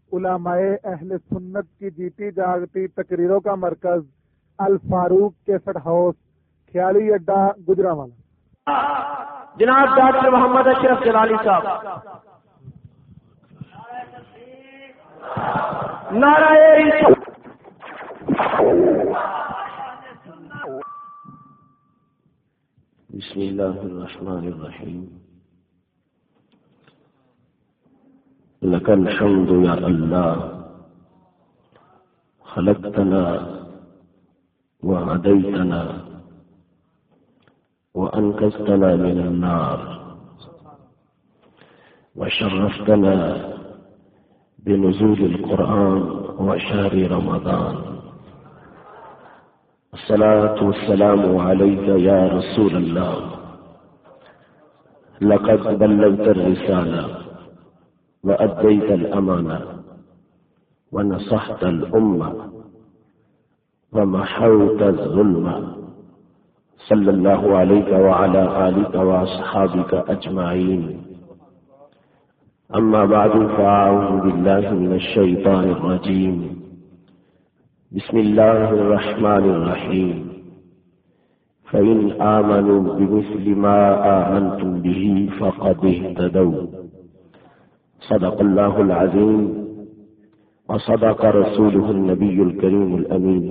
علماء اہل سنت کی جیتی جاگتی تقریروں کا مرکز الفاروق کیسٹ ہاؤس، خیالی اڈا، گجرانوالہ۔ جناب ڈاکٹر محمد اشرف جلالی صاحب، نعرہ بسم اللہ الرحمن الرحیم۔ لک الحمد یا اللہ، خلقتنا وهديتنا وأنقذتنا من النار وشرفتنا بنزول القرآن وشهر رمضان. الصلاة والسلام عليك يا رسول الله، لقد بلغت الرسالة وأديت الأمانة ونصحت الأمة ومحوت الظلم، صلى الله عليك وعلى آلك وأصحابك أجمعين. أما بعد، فأعوذ بالله من الشيطان الرجيم. بسم الله الرحمن الرحيم. فإن آمنوا بمثل ما آمنتم به فقد اهتدوا. صدق الله العظيم وصدق رسوله النبي الكريم الأمين.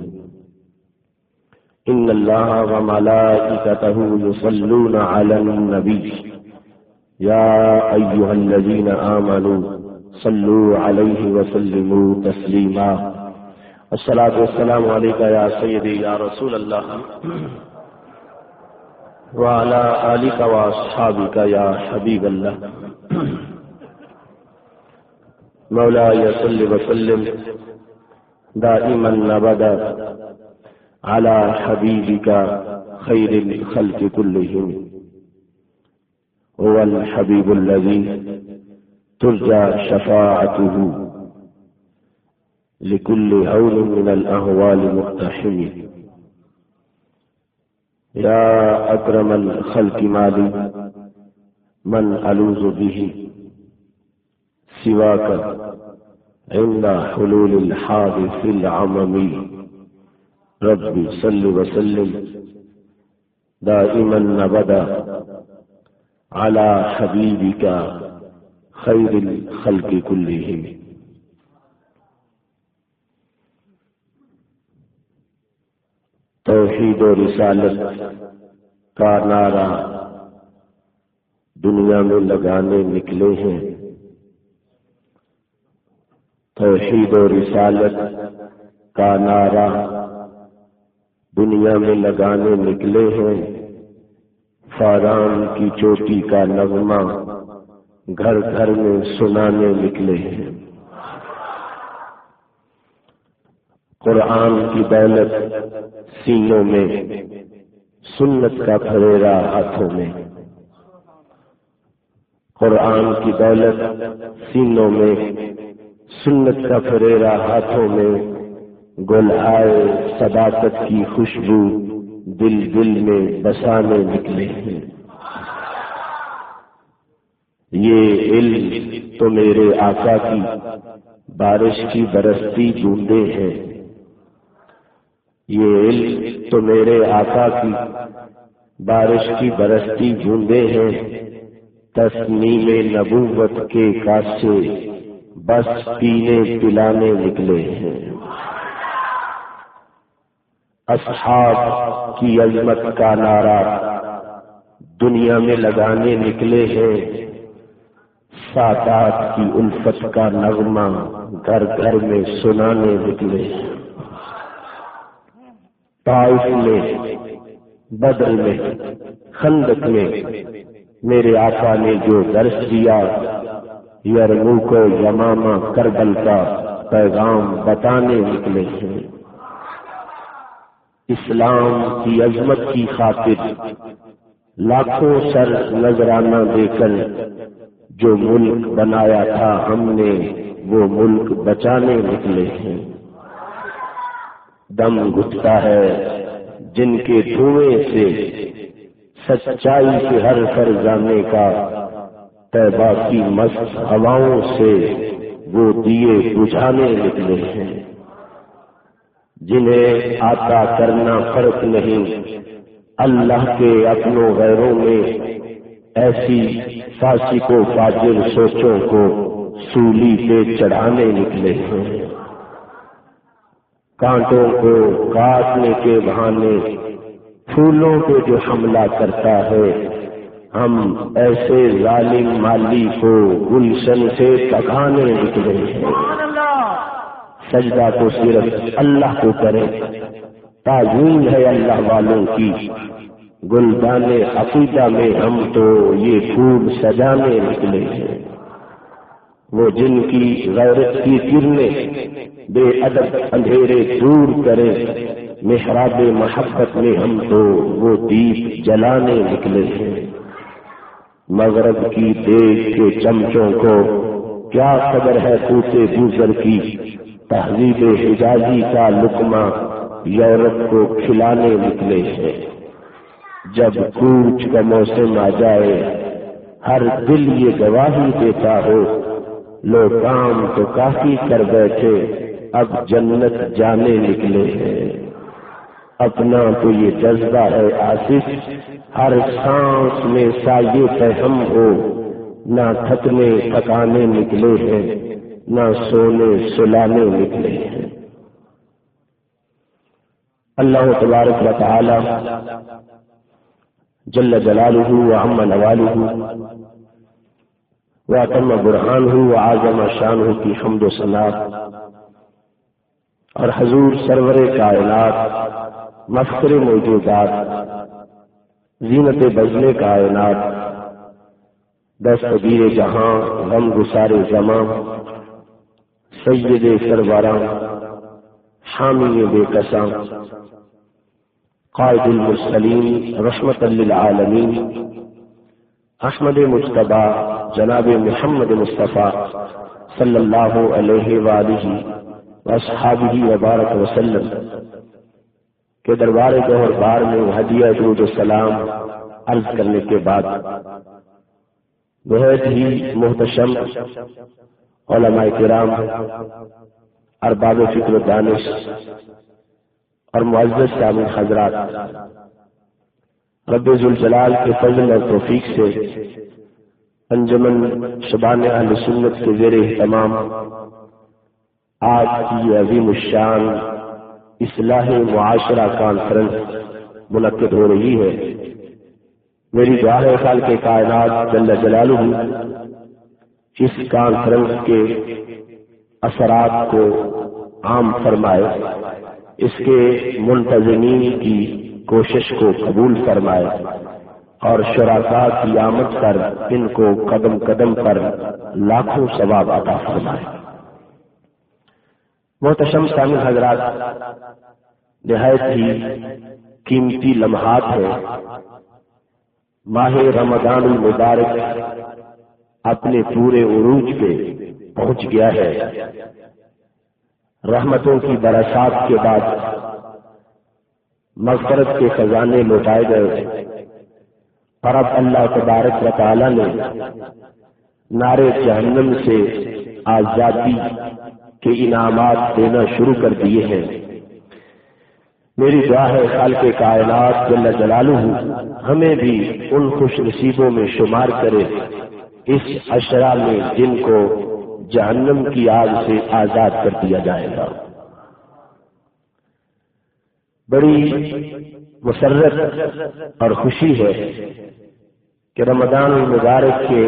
إن الله وملائكته يصلون على النبي يا أيها الذين آمنوا صلوا عليه وسلموا تسليما. الصلاة والسلام عليك يا سيدي يا رسول الله وعلى آلك وأصحابك يا حبيب الله. مولاي صل وسلم دائما أبدا على حبيبك خير الخلق كلهم، هو الحبيب الذي ترجى شفاعته لكل هول من الأهوال مقتحم. يا أكرم الخلق مالي من ألوذ به سواك عند حلول الحادث العممي. ربي صل وسلم دائما أبدا على حبيبك خير الخلق كلهم. توحید و رسالت کا نعرہ دنیا میں لگانے نکلے ہیں. توحید و رسالت کا نعرہ دنیا میں لگانے نکلے ہیں. فاران کی چوٹی کا نغمہ گھر گھر میں سنانے نکلے ہیں. قرآن کی دولت سینوں میں، سنت کا پھریرا ہاتھوں میں. قرآن کی دولت سینوں میں، سنت کا پھریرا ہاتھوں میں. گل آئے صداقت کی خوشبو دل دل میں بسانے نکلے ہیں. یہ علم تو میرے آقا کی بارش کی برستی بوندیں ہیں. یہ علم تو میرے آقا کی بارش کی برستی بوندیں ہیں. تسنیم نبوت کے کاسے بس پینے پلانے نکلے ہیں. اصحاب کی عظمت کا نعرہ دنیا میں لگانے نکلے ہیں. سادات کی الفت کا نغمہ گھر گھر میں سنانے نکلے ہیں. طائف میں، بدر میں، خندق میں میرے آقا نے جو درس دیا، یرموک و یمامہ کربل کا پیغام بتانے نکلے ہیں. اسلام کی عظمت کی خاطر لاکھوں سر نذرانہ دے کر جو ملک بنایا تھا ہم نے، وہ ملک بچانے نکلے ہیں. دم گھٹتا ہے جن کے دھوئیں سے، سچائی کے ہر فرزانے کا، طیبہ کی مست ہواؤں سے وہ دیے بجھانے نکلے ہیں، جنہیں عطا کرنا فرق نہیں، اللہ کے اپنوں غیروں میں ایسی فاسق و فاجر سوچوں کو سولی پہ چڑھانے نکلے ہیں۔ کانٹوں کو کاٹنے کے بہانے پھولوں پہ جو حملہ کرتا ہے، ہم ایسے ظالم مالی کو گلشن سے بھگانے نکلے ہیں۔ سجدہ تو صرف اللہ کو کریں، تعظیم ہے اللہ والوں کی، گلدان عقیدہ میں ہم تو یہ پھول سجانے نکلے ہیں۔ وہ جن کی غیرت کی کرنیں بے ادب اندھیرے دور کرے، محراب محبت میں ہم تو وہ دیپ جلانے نکلے ہیں۔ مغرب کی دیگ کے چمچوں کو کیا خبر ہے کوتے بوزر کی، تہذیب حجازی کا لقمہ یورپ کو کھلانے نکلے ہیں۔ جب کوچ کا موسم آ جائے، ہر دل یہ گواہی دیتا ہو، لو کام تو کافی کر بیٹھے، اب جنت جانے نکلے ہیں۔ اپنا تو یہ جذبہ ہے آصف، ہر سانس میں سایے پہ ہم ہو، نہ تھکنے تھکانے نکلے ہیں، نہ سونے سلانے نکلے ہیں۔ اللہ تبارک و تعالی جل جلالہ وعم نوالہ واتم برہانہ وعظم شانہ کی حمد و ثنا اور حضور سرور کائنات، مفخر موجودات، زینت بزم کائنات، دستگیر جہاں، غم گسار زماں، سید سربراں، حامی بے کساں، قائد المرسلین، رحمت للعالمین، احمد مجتبی جناب محمد مصطفیٰ صلی اللہ علیہ وآلہ واصحابہ وبارک وسلم کے دربار گوہر بار میں ہدیہ درود و سلام عرض کرنے کے بعد بہت ہی محتشم علماء کرام، ارباب فکر و دانش اور معزز سامعین حضرات، رب ذوالجلال کے فضل اور توفیق سے انجمن شبان اہل سنت کے زیر اہتمام آج کی عظیم الشان اصلاح معاشرہ کانفرنس منعقد ہو رہی ہے۔ میری دعا ہے خالق کائنات جل جلالہ اس کانفرنس کے اثرات کو عام فرمائے، اس کے منتظمین کی کوشش کو قبول فرمائے اور شرکاء کی آمد پر ان کو قدم قدم پر لاکھوں ثواب عطا فرمائے۔ محتشم سامعین حضرات، نہایت ہی قیمتی لمحات ہے۔ ماہ رمضان المبارک اپنے پورے عروج پہ پہنچ گیا ہے۔ رحمتوں کی برسات کے بعد مغفرت کے خزانے لوٹائے گئے اور اب اللہ تبارک و تعالی نے نار جہنم سے آزادی کے انعامات دینا شروع کر دیے ہیں۔ میری دعا ہے خالق کائنات جل جلالہ ہمیں بھی ان خوش نصیبوں میں شمار کرے اس عشرہ میں جن کو جہنم کی آگ سے آزاد کر دیا جائے گا۔ بڑی مسرت اور خوشی ہے کہ رمضان المبارک کے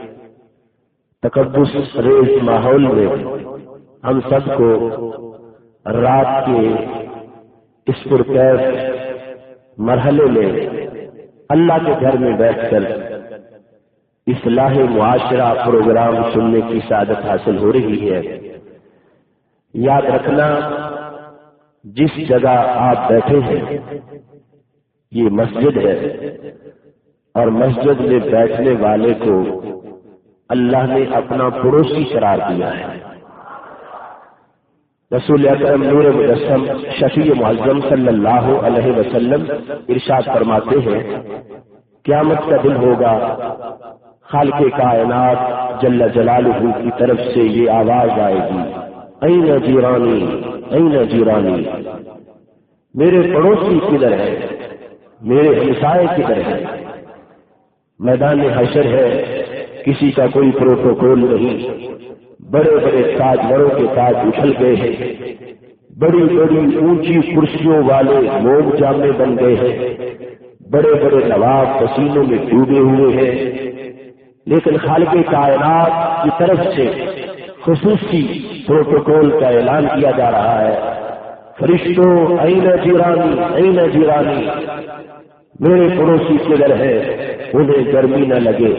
تقدس ریز ماحول میں ہم سب کو رات کے اس پرکیف مرحلے میں اللہ کے گھر میں بیٹھ کر اصلاح معاشرہ پروگرام سننے کی سعادت حاصل ہو رہی ہے۔ یاد رکھنا، جس جگہ آپ بیٹھے ہیں یہ مسجد ہے اور مسجد میں بیٹھنے والے کو اللہ نے اپنا پڑوسی قرار دیا ہے۔ رسول اکرم نور مجسم شفیع معظم صلی اللہ علیہ وسلم ارشاد فرماتے ہیں، قیامت کا دن ہوگا، خالق کائنات جل جلالہ کی طرف سے یہ آواز آئے گی، این جیرانی این جیرانی، میرے پڑوسی کدھر ہے، میرے ہمسائے کدھر ہے۔ میدان حشر ہے، کسی کا کوئی پروٹوکول نہیں، بڑے بڑے تاجوروں کے تاج اچھل گئے ہیں، بڑی بڑی اونچی کرسیوں والے لوگ جامے بن گئے ہیں، بڑے بڑے نواب پسینوں میں ڈوبے ہوئے ہیں، لیکن خالق کائنات کی طرف سے خصوصی پروٹوکول کا اعلان کیا جا رہا ہے، فرشتوں این جیرانی این جیرانی، میرے پڑوسی کدھر ہے، انہیں گرمی نہ لگے،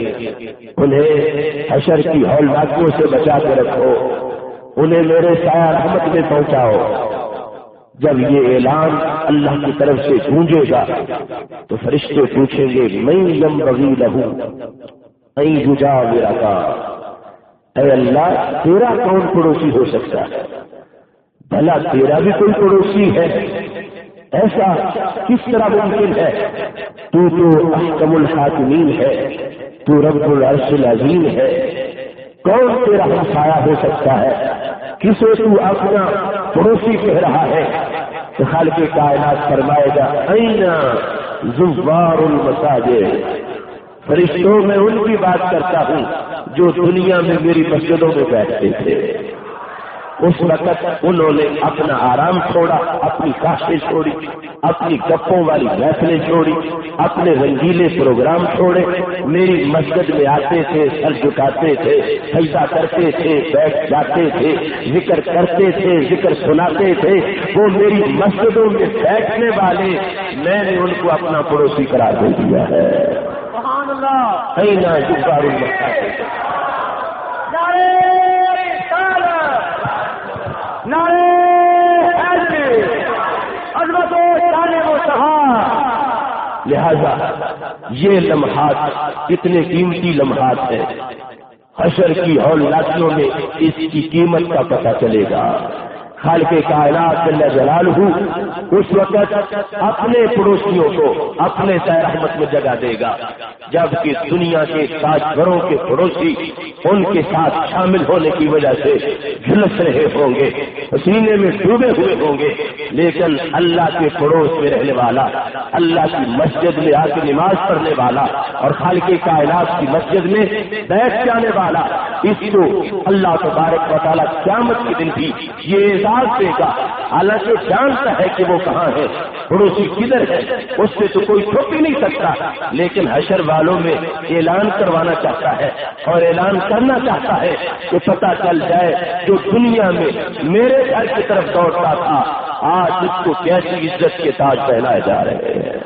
انہیں حشر کی ہولناکیوں سے بچا کے رکھو، انہیں میرے سایہ رحمت میں پہنچاؤ۔ جب یہ اعلان اللہ کی طرف سے گونجے گا تو فرشتے پوچھیں گے، من ینبغی لہ ان یجاورک، اے اللہ تیرا کون پڑوسی ہو سکتا ہے، بھلا تیرا بھی کوئی پڑوسی ہے؟ ایسا کس طرح ممکن ہے؟ تو احکم الحاکمین ہے، تو رب العرش العظیم ہے، کون تیرا ہمسایہ ہو سکتا ہے؟ کسے تو اپنا پڑوسی کہہ رہا ہے؟ تو خالق کائنات فرمائے گا، این زوار المساجد، فرشتوں میں ان کی بات کرتا ہوں جو دنیا میں میری مسجدوں میں بیٹھتے تھے۔ اس وقت انہوں نے اپنا آرام چھوڑا، اپنی کاشتیں چھوڑی، اپنی گپوں والی محفلیں چھوڑی، اپنے رنگیلے پروگرام چھوڑے، میری مسجد میں آتے تھے، سر جھکاتے تھے، سجدہ کرتے تھے، بیٹھ جاتے تھے، ذکر کرتے تھے، ذکر سناتے تھے، وہ میری مسجدوں میں بیٹھنے والے میں نے ان کو اپنا پڑوسی قرار دے دیا ہے۔ سبحان اللہ، این جبار المساجد، نعرے حیدری، عظمت و شان و شہادت۔ لہذا یہ لمحات اتنے قیمتی لمحات ہیں، حشر کی ہولناکیوں میں اس کی قیمت کا پتہ چلے گا۔ خالق کائنات جل جلالہ اس وقت اپنے پڑوسیوں کو اپنے سایہ رحمت میں جگہ دے گا، جبکہ دنیا کے تاجوروں کے پڑوسی ان کے ساتھ شامل ہونے کی وجہ سے جھلس رہے ہوں گے، پسینے میں ڈوبے ہوئے ہوں گے، لیکن اللہ کے پڑوس میں رہنے والا، اللہ کی مسجد میں آ کے نماز پڑھنے والا اور خالق کائنات کی مسجد میں بیٹھ جانے والا، اس کو اللہ تبارک و تعالیٰ قیامت کے دن بھی یہ اعزاز دے گا، حالانکہ جانتا ہے کہ وہ کہاں ہے، پڑوسی کدھر ہے، اس سے تو کوئی چھپ ہی نہیں سکتا، لیکن حشر والوں میں اعلان کروانا چاہتا ہے اور اعلان کرنا چاہتا ہے کہ پتہ چل جائے جو دنیا میں میرے گھر کی طرف دوڑتا تھا، آج اس کو کیسی عزت کے تاج پہنائے جا رہے ہیں۔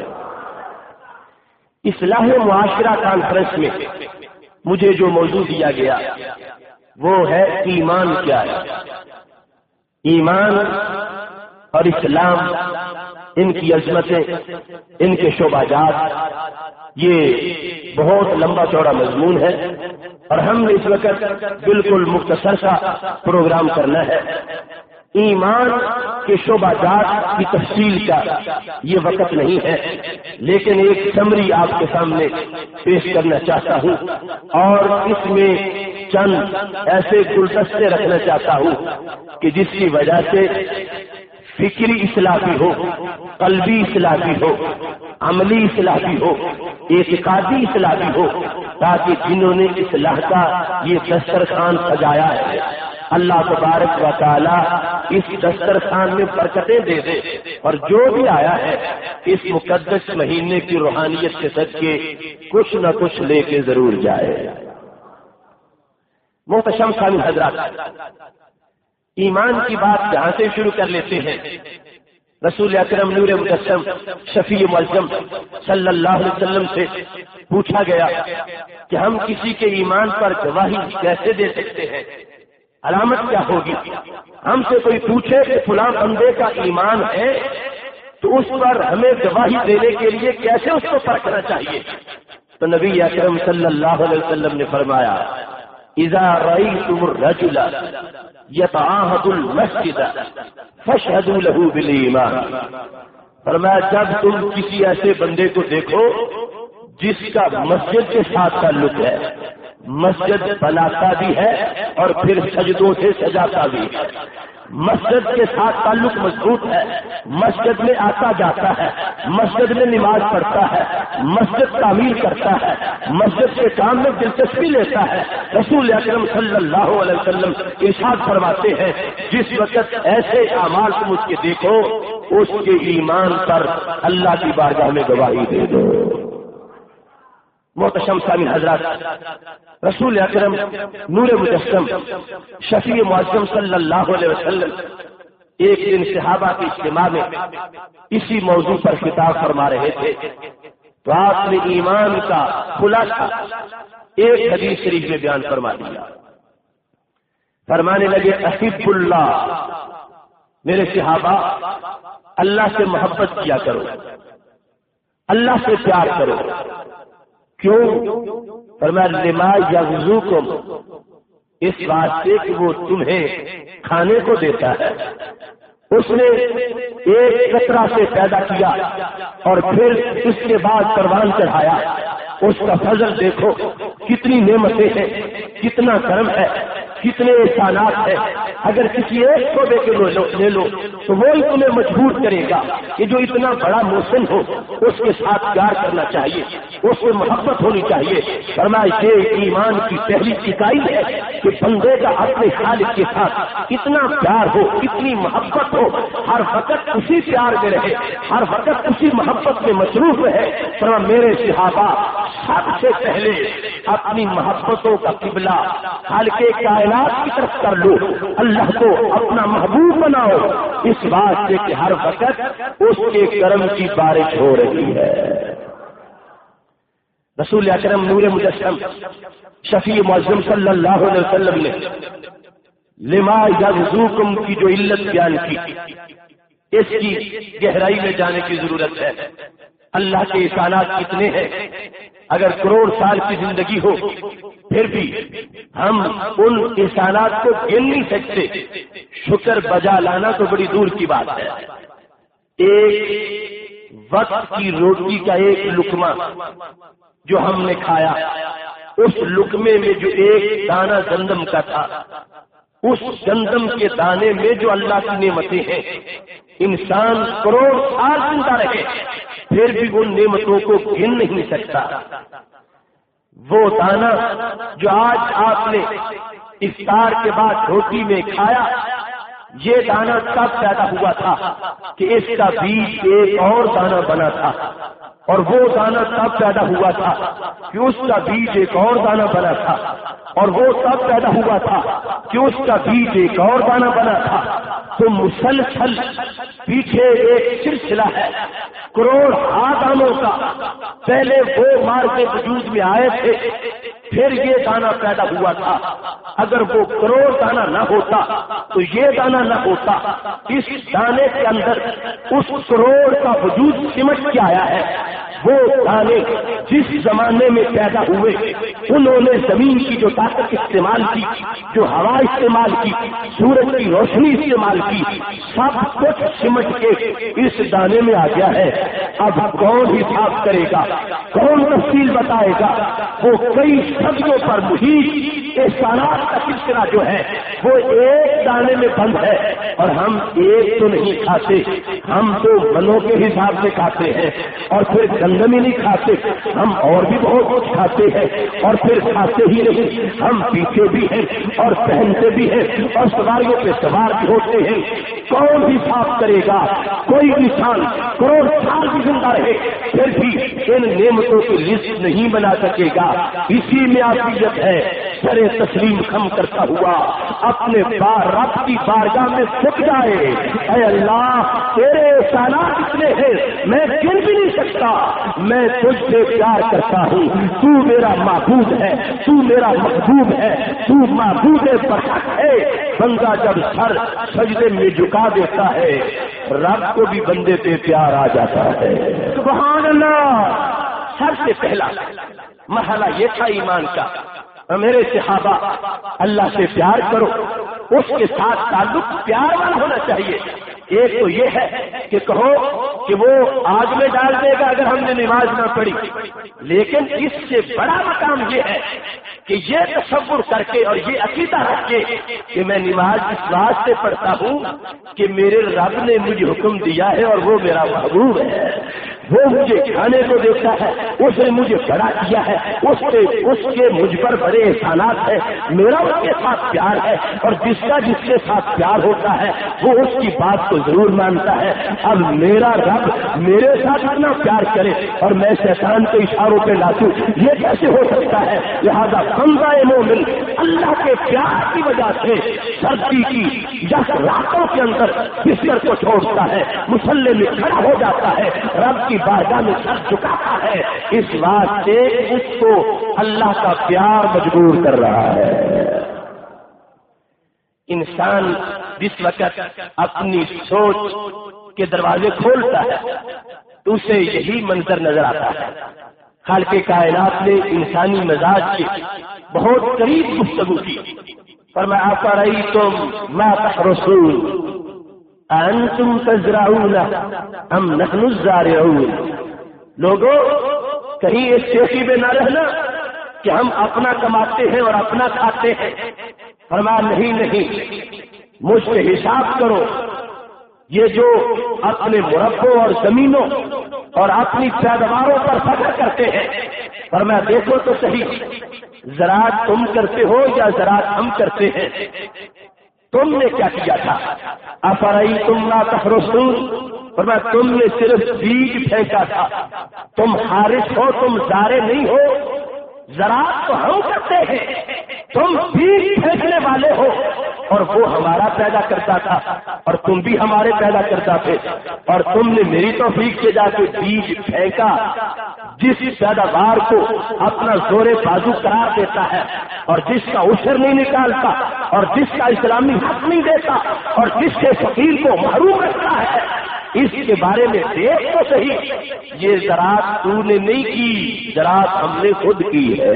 اصلاح معاشرہ کانفرنس میں مجھے جو موضوع دیا گیا وہ ہے ایمان کیا ہے۔ ایمان اور اسلام، ان کی عظمتیں، ان کے شعبہ جات، یہ بہت لمبا چوڑا مضمون ہے اور ہم نے اس وقت بالکل مختصر سا پروگرام کرنا ہے۔ ایمان کے شعبہ جات کی تفصیل کا یہ وقت نہیں ہے، لیکن ایک سمری آپ کے سامنے پیش کرنا چاہتا ہوں اور اس میں چند ایسے گلدستے رکھنا چاہتا ہوں کہ جس کی وجہ سے فکری اصلاح بھی ہو، قلبی اصلاح بھی ہو، عملی اصلاح بھی ہو، اعتقادی اصلاح بھی ہو، تاکہ جنہوں نے اصلاح کا یہ دسترخوان سجایا ہے اللہ تبارک و تعالی اس دسترخوان میں برکتیں دے دے، اور جو بھی آیا ہے اس مقدس مہینے کی روحانیت کے صدقے کچھ نہ کچھ لے کے ضرور جائے۔ محتشم سامعین حضرات، ایمان کی بات جہاں سے شروع کر لیتے ہیں، رسول اکرم نور مجسم شفیع معظم صلی اللہ علیہ وسلم سے پوچھا گیا کہ ہم کسی کے ایمان پر گواہی کیسے دے سکتے ہیں، علامت کیا ہوگی؟ ہم سے کوئی پوچھے کہ فلاں بندے کا ایمان ہے تو اس پر ہمیں گواہی دینے کے لیے کیسے اس کو پرکھنا چاہیے؟ تو نبی اکرم صلی اللہ علیہ وسلم نے فرمایا، اذا رأيتم الرجل يتعاهد المسجد فاشهدوا له بالایمان، فرمایا جب تم کسی ایسے بندے کو دیکھو جس کا مسجد کے ساتھ تعلق ہے، مسجد بناتا بھی ہے اور پھر سجدوں سے سجاتا بھی ہے، مسجد کے ساتھ تعلق مضبوط ہے، مسجد میں آتا جاتا ہے، مسجد میں نماز پڑھتا ہے، مسجد تعمیر کرتا ہے، مسجد کے کام میں دلچسپی لیتا ہے۔ رسول اکرم صلی اللہ علیہ وسلم ارشاد فرماتے ہیں جس وقت ایسے اعمال کو مجھ کے دیکھو اس کے ایمان پر اللہ کی بارگاہ میں گواہی دے دو۔ محتشم سامعین حضرات، رسول اکرم نور مجسم شفیع معظم صلی اللہ علیہ وسلم ایک دن صحابہ کے اجتماع میں اسی موضوع پر خطاب فرما رہے تھے تو آپ نے ایمان کا خلاصہ ایک حدیث شریف میں بیان فرما دیا۔ فرمانے لگے احب اللہ، میرے صحابہ اللہ سے محبت کیا کرو، اللہ سے پیار کرو۔ کیوں؟ فرمایا لما یغزوکم، اس بات سے کہ وہ تمہیں کھانے کو دیتا ہے، اس نے ایک قطرہ سے پیدا کیا اور پھر اس کے بعد پروان چڑھایا، اس کا فضل دیکھو، کتنی نعمتیں ہیں، کتنا کرم ہے، کتنے احسانات ہیں۔ اگر کسی ایک شعبے کے لے لو تو وہی تمہیں مجبور کرے گا کہ جو اتنا بڑا محسن ہو اس کے ساتھ پیار کرنا چاہیے، اس سے محبت ہونی چاہیے۔ فرمایا یہ ایمان کی پہلی اکائی ہے کہ بندے کا اپنے خالق کے ساتھ اتنا پیار ہو، اتنی محبت ہو، ہر وقت اسی پیار میں رہے، ہر وقت اسی محبت میں مصروف رہے۔ فرمایا میرے صحابہ سب سے پہلے اپنی محبتوں کا قبلہ خالق کائنات کی طرف کر لو، اللہ کو اپنا محبوب بناؤ، اس بات سے کہ ہر وقت اس کے کرم کی بارش ہو رہی ہے۔ رسول اکرم نور مجسم شفیع معظم صلی اللہ علیہ وسلم نے لما یغزوکم کی جو علت بیان کی، اس کی گہرائی میں جانے کی ضرورت ہے۔ اللہ کے احسانات کتنے ہیں، اگر کروڑ سال کی زندگی ہو پھر بھی ہم ان احسانات کو گن نہیں سکتے، شکر بجا لانا تو بڑی دور کی بات ہے۔ ایک وقت کی روٹی کا ایک لقمہ جو ہم نے کھایا، اس لقمے میں جو ایک دانہ گندم کا تھا، اس گندم کے دانے میں جو اللہ کی نعمتیں ہیں، انسان کروڑ سال زندہ رہے پھر بھی ان نعمتوں کو گن نہیں سکتا۔ وہ دانہ جو آج آپ نے افطار کے بعد روٹی میں کھایا، یہ دانہ تب پیدا ہوا تھا کہ اس کا بیج ایک اور دانہ بنا تھا، اور وہ دانہ تب پیدا ہوا تھا کہ اس کا بیج ایک اور دانہ بنا تھا، اور وہ تب پیدا ہوا تھا کہ اس کا بیج ایک اور دانہ بنا تھا۔ تو مسلسل پیچھے ایک سلسلہ ہے کروڑ دانوں کا، پہلے وہ مار کے وجود میں آئے تھے، پھر یہ دانہ پیدا ہوا تھا۔ اگر وہ کروڑ دانہ نہ ہوتا تو یہ دانہ نہ ہوتا۔ اس دانے کے اندر اس کروڑ کا وجود سمٹ کے آیا ہے۔ وہ دانے جس زمانے میں پیدا ہوئے انہوں نے زمین کی جو طاقت استعمال کی، جو ہوا استعمال کی، سورج کی روشنی استعمال کی، سب کچھ سمٹ کے اس دانے میں آ گیا ہے۔ اب کون حساب کرے گا، کون تفصیل بتائے گا؟ وہ کئی صدیوں پر محیط احسانات کا سلسلہ جو ہے وہ ایک دانے میں بند ہے، اور ہم ایک تو نہیں کھاتے، ہم تو منوں کے حساب سے کھاتے ہیں، اور پھر گندم ہی نہیں کھاتے، ہم اور بھی بہت کچھ کھاتے ہیں، اور پھر کھاتے ہی نہیں، ہم پیتے بھی ہیں اور پہنتے بھی ہیں اور سواریوں پہ سوار بھی ہوتے ہیں۔ کون حساب کرے گا؟ کوئی انسان کروڑ سال بھی زندہ رہے پھر بھی ان نعمتوں کی لسٹ نہیں بنا سکے گا۔ اسی میں عافیت ہے، سر تسلیم خم کرتا ہوا اپنے رب کی بارگاہ میں جھک جائے، اے اللہ تیرے احسانات اتنے ہیں میں گن بھی نہیں سکتا، میں تجھ سے پیار کرتا ہوں، تو میرا معبود ہے، تو میرا محبوب ہے، تو معبود برحق ہے۔ بندہ جب سر سجدے میں جھکا دیتا ہے رب کو بھی بندے پہ پیار آ جاتا ہے۔ سبحان اللہ۔ سب سے پہلا مرحلہ یہ تھا ایمان کا، میرے صحابہ اللہ سے پیار کرو، اس کے ساتھ تعلق پیار والا ہونا چاہیے۔ ایک تو یہ ہے کہ کہو کہ وہ آگ میں ڈال دے گا اگر ہم نے نماز نہ پڑھی، لیکن اس سے بڑا مقام یہ ہے کہ یہ تصور کر کے اور یہ عقیدہ رکھ کے کہ میں نماز اس واسطے پڑھتا ہوں کہ میرے رب نے مجھے حکم دیا ہے اور وہ میرا محبوب ہے، وہ مجھے کھانے کو دیتا ہے، اس نے مجھے بڑا کیا ہے، اس کے مجھ پر بڑے احسانات ہیں، میرا اس کے ساتھ پیار ہے، اور جس کا جس کے ساتھ پیار ہوتا ہے وہ اس کی بات کو ضرور مانتا ہے۔ اب میرا رب میرے ساتھ اتنا پیار کرے اور میں شیطان کے اشاروں پہ ناچوں، یہ کیسے ہو سکتا ہے؟ لہذا بندہ مومن اللہ کے پیار کی وجہ سے سردی کی یا راتوں کے اندر بستر کو چھوڑتا ہے، مصلی میں کھڑا ہو جاتا ہے، رب کی بارگاہ میں سر جھکاتا ہے، اس بات سے اس کو اللہ کا پیار مجبور کر رہا ہے۔ انسان جس وقت اپنی سوچ کے دروازے کھولتا ہے تو اسے یہی منظر نظر آتا ہے۔ خالق کائنات نے انسانی مزاج کے بہت قریب گفتگو کی، فرمایا افرأیتم ما تحرثون انتم تزرعون ام نحن الزارعون۔ لوگوں کہیں اس چوکی میں نہ رہنا کہ ہم اپنا کماتے ہیں اور اپنا کھاتے ہیں۔ فرمایا نہیں، مجھ سے حساب کرو، یہ جو اپنے مربوں اور زمینوں اور اپنی پیداواروں پر فخر کرتے ہیں، فرمایا دیکھو تو صحیح، زراعت تم کرتے ہو یا زراعت ہم کرتے ہیں؟ تم نے کیا کیا تھا؟ افرأیتم ما تحرثون، فرمایا تم نے صرف بیج پھینکا تھا، تم حارث ہو، تم زارع نہیں ہو۔ زراعت تو ہم کرتے ہیں، تم بیج پھینکنے والے ہو، اور وہ ہمارا پیدا کرتا تھا اور تم بھی ہمارے پیدا کرتا تھے، اور تم نے میری توفیق سے جا کے بیج پھینکا جس پیداوار کو اپنا زور بازو قرار دیتا ہے اور جس کا عشر نہیں نکالتا اور جس کا اسلامی حق نہیں دیتا اور جس سے فقیر کو محروم رکھتا ہے، اس کے بارے میں دیکھ تو صحیح، یہ زراعت تو نے نہیں کی، زراعت ہم نے خود کی ہے۔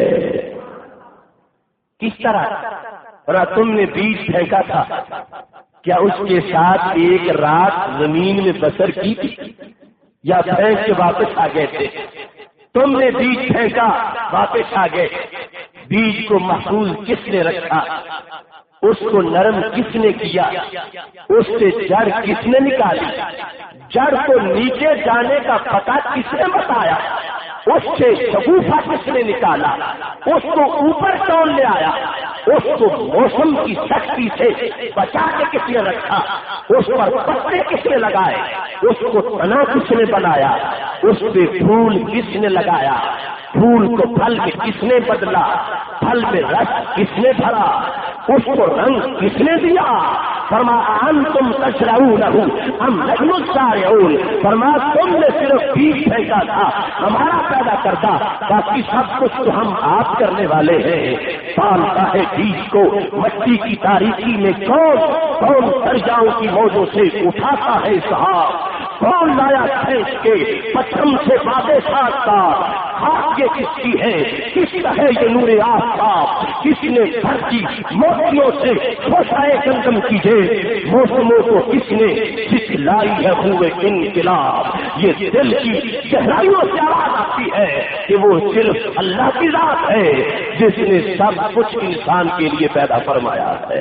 کس طرح؟ اور تم نے بیج پھینکا تھا، کیا اس کے ساتھ ایک رات زمین میں بسر کی تھی یا پھینک کے واپس آ گئے تھے؟ تم نے بیج پھینکا، واپس آ گئے، بیج کو محفوظ کس نے رکھا؟ اس کو نرم کس نے کیا؟ اس سے جڑ کس نے نکالی؟ جڑ کو نیچے جانے کا پتہ کس نے بتایا؟ اس سے شگوفہ کس نے نکالا؟ اس کو اوپر کون لے آیا؟ اس کو موسم کی سختی سے بچا کے کس نے رکھا؟ اس پر پتے کس نے لگائے؟ اس کو تنا کس نے بنایا؟ اس پہ پھول کس نے لگایا؟ پھول کو پھل میں کس نے بدلا؟ پھل میں رس کس نے بھرا؟ اس کو رنگ کس نے دیا؟ فرمایا انتم تزرعونہ ام نحن الزارعون، فرمایا تم نے صرف بیج پھینکا تھا، ہمارا پیدا کرتا، باقی سب کچھ تو ہم آپ کرنے والے ہیں۔ پالتا ہے بیج کو مٹی کی تاریکی میں کون درجاؤں کی موجوں سے اٹھاتا ہے صاحب، کون لایا کھینچ کے پتھرم سے باتیں ساتھتا، خاک یہ کس کی ہے، کس کا ہے یہ نور آفتاب، کس نے بھرتی موتیوں سے خوشائے گندم کی ہے، موسموں کو کس نے سکھلائی ہے ہوئے انقلاب۔ یہ دل کی گہرائیوں سے آواز آتی ہے کہ وہ صرف اللہ کی ذات ہے جس نے سب کچھ انسان کے لیے پیدا فرمایا ہے۔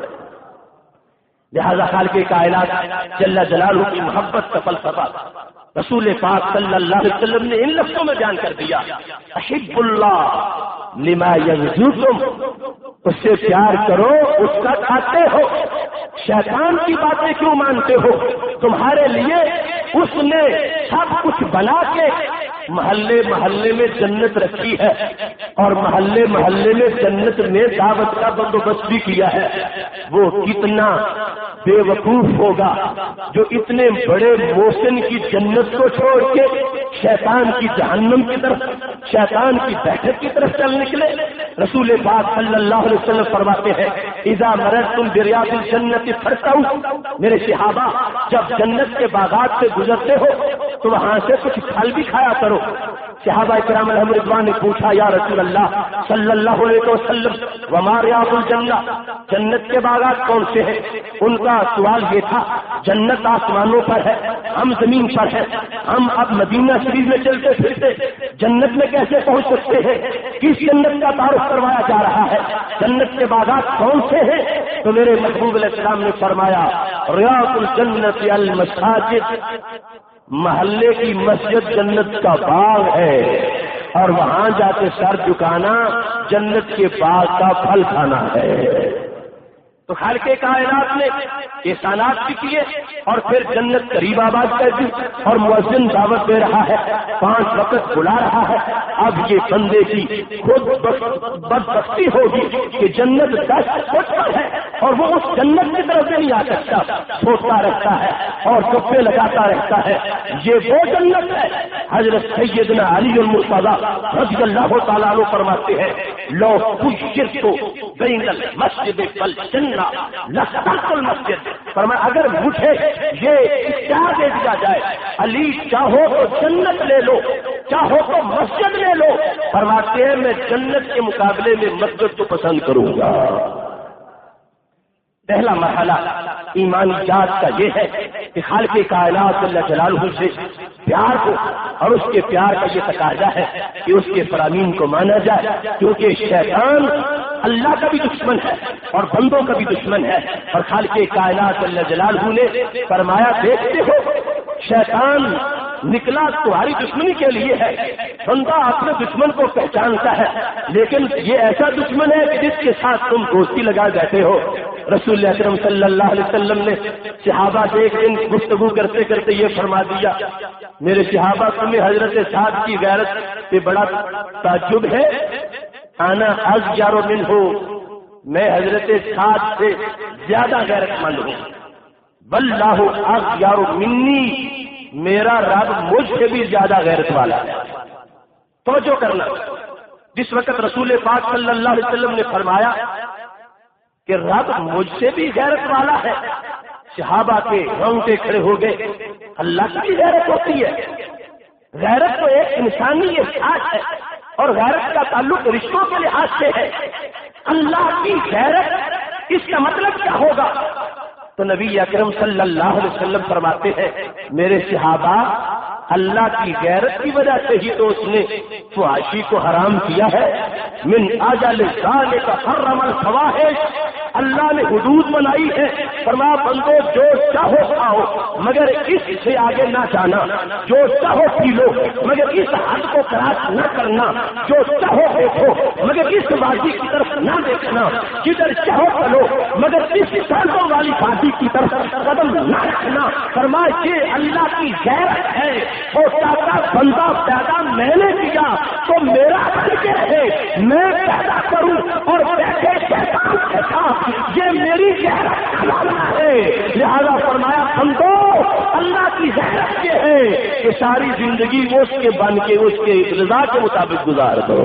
لہذا خالق کائنات جل جلالہ کی محبت کا فلسفہ رسول پاک صلی اللہ علیہ وسلم نے ان لفظوں میں بیان کر دیا، احب اللہ لما یغزوکم، اس سے پیار کرو اس کا کھاتے ہو، شیطان کی باتیں کیوں مانتے ہو؟ تمہارے لیے اس نے سب کچھ بنا کے محلے محلے میں جنت رکھی ہے اور محلے محلے میں جنت میں دعوت کا بندوبست بھی کیا ہے۔ وہ کتنا بے وقوف ہوگا جو اتنے بڑے محسن کی جنت کو چھوڑ کے شیطان کی جہنم کی طرف، شیطان کی بیٹھک کی طرف چل نکلے۔ رسول پاک صلی اللہ علیہ وسلم فرماتے ہیں اذا مررتم بریاض الجنت فرتعوا، میرے صحابہ جب جنت کے باغات سے گزرتے ہو تو وہاں سے کچھ پھل بھی کھایا کرو۔ صحابہ کرام علیہم رضوان نے پوچھا یا رسول اللہ صلی اللہ علیہ وسلم وما ریاض الجنہ، جنت کے باغات کون سے ہیں؟ ان کا سوال یہ تھا جنت آسمانوں پر ہے، ہم زمین پر ہے، ہم اب مدینہ شریف میں چلتے پھرتے جنت میں کیسے پہنچ سکتے ہیں؟ کس جنت کا تعارف کروایا جا رہا ہے؟ جنت کے باغات کون سے ہیں؟ تو میرے محبوب علیہ السلام نے فرمایا ریاض الجنت المساجد، محلے کی مسجد جنت کا باغ ہے، اور وہاں جا کے سر جھکانا جنت کے باغ کا پھل کھانا ہے۔ تو خالق کائنات نے احسانات بھی کیے اور پھر جنت قریب آباد کر دی، اور مؤذن دعوت دے رہا ہے، 5 وقت بلا رہا ہے۔ اب یہ بندے کی خود بدبختی ہوگی کہ جنت 10 فٹ پر ہے اور وہ اس جنت کی طرف نہیں آ سکتا، سوچتا رہتا ہے اور چپے لگاتا رہتا ہے۔ یہ وہ جنت ہے حضرت سیدنا علی المرتضیٰ رضی اللہ تعالیٰ عنہ فرماتے ہیں لو بشرت بین المسجد والجنہ لَسَقَطْتُ المسجد، فرمایا اگر مجھے یہ اختیار دے دیا جائے علی چاہو تو جنت لے لو چاہو تو مسجد لے لو، فرماتے ہیں میں جنت کے مقابلے میں مسجد کو پسند کروں گا۔ پہلا مرحلہ ایمانیات کا یہ ہے کہ خالق کائنات جل جلالہ سے پیار کو، اور اس کے پیار کا یہ تقاضا ہے کہ اس کے فرامین کو مانا جائے، کیونکہ شیطان اللہ کا بھی دشمن ہے اور بندوں کا بھی دشمن ہے، اور خالق کائنات جل جلالہ نے فرمایا دیکھتے ہو شیطان نکلا تمہاری دشمنی کے لیے ہے، بندہ اپنے دشمن کو پہچانتا ہے، لیکن یہ ایسا دشمن ہے کہ جس کے ساتھ تم دوستی لگا جاتے ہو۔ رسول اکرم صلی اللہ علیہ وسلم نے صحابہ سے ایک دن گفتگو کرتے کرتے یہ فرما دیا میرے صحابہ تمہیں حضرت سعد کی غیرت پہ بڑا تعجب ہے، انا اغیر منہ، میں حضرت سعد سے زیادہ غیرت مند ہوں، واللہ اغیر منی، میرا رب مجھ سے بھی زیادہ غیرت والا ہے۔ توجہ کرنا، جس وقت رسول پاک صلی اللہ علیہ وسلم نے فرمایا کہ رب مجھ سے بھی غیرت والا ہے، صحابہ کے رونگٹے کھڑے ہو گئے۔ اللہ کی بھی غیرت ہوتی ہے، غیرت تو ایک انسانی احساس ہے اور غیرت کا تعلق رشتوں کے لحاظ سے ہے۔ اللہ کی غیرت، اس کا مطلب کیا ہوگا؟ تو نبی اکرم صلی اللہ علیہ وسلم فرماتے ہیں میرے صحابہ اللہ کی غیرت کی وجہ سے ہی تو اس نے فحاشی کو حرام کیا ہے۔ من اجل ذالک حرم الفواحش، اللہ نے حدود بنائی ہے، فرمایا بندو جو چاہو کھاؤ مگر اس سے آگے نہ جانا، جو چاہو پی لو مگر اس حد کو کراس نہ کرنا، جو چاہو دیکھو مگر اس وادی کی طرف نہ دیکھنا، جدھر چاہو چلو مگر اس سڑکوں والی وادی کی طرف قدم نہ رکھنا۔ فرمایا یہ اللہ کی غیرت ہے، وہ چاہتا بندہ پیدا میں نے کیا تو میرا طریقے ہے میں پیدا کروں اور بیٹھے شیطان کے ساتھ، یہ میری غیرت کا معاملہ ہے۔ لہذا فرمایا بندو اللہ کی غیرت یہ ہے کہ ساری زندگی اس کے بن کے اس کے رضا کے مطابق گزار دو۔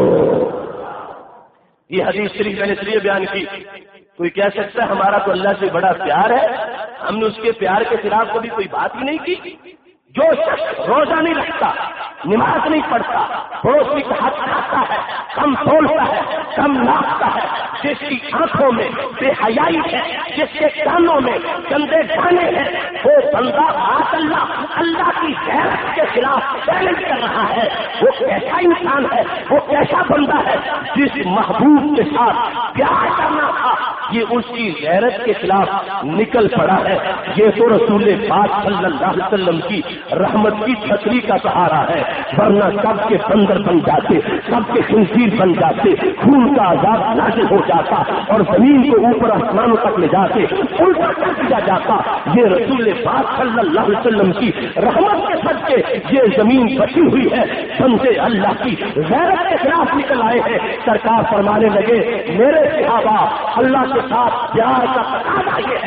یہ حدیث شریف میں نے اس لیے بیان کی، کوئی کہہ سکتا ہے ہمارا تو اللہ سے بڑا پیار ہے، ہم نے اس کے پیار کے خلاف کبھی کوئی بات ہی نہیں کی۔ جو شخص روزہ نہیں رکھتا، نماز نہیں پڑھتا، پڑوسی کا حق کھاتا ہے، کم بولتا ہے، کم ناچتا ہے، جس کی آنکھوں میں بے حیائی ہے، جس کے کانوں میں گندے گانے ہیں، وہ بندہ اللہ کی غیرت کے خلاف چیلنج کر رہا ہے۔ وہ کیسا انسان ہے، وہ کیسا بندہ ہے جس محبوب کے ساتھ پیار کرنا تھا، یہ اس کی غیرت کے خلاف نکل پڑا ہے۔ یہ تو رسول پاک صلی اللہ علیہ وسلم کی رحمت کی چھتری کا سہارا ہے، ورنہ سب کے بندر بن جاتے، سب کے خنزیر بن جاتے، خون کا عذاب نازل ہو جاتا اور زمین کو اوپر آسمانوں تک لے جاتے الٹا کر دیا جاتا۔ یہ رسول پاک صلی اللہ علیہ وسلم کی رحمت کے صدقے یہ زمین بچی ہوئی ہے، بندے اللہ کی غیرت کے خلاف نکل آئے ہیں۔ سرکار فرمانے لگے میرے صحابہ اللہ کے ساتھ پیار کا تقاضا یہ ہے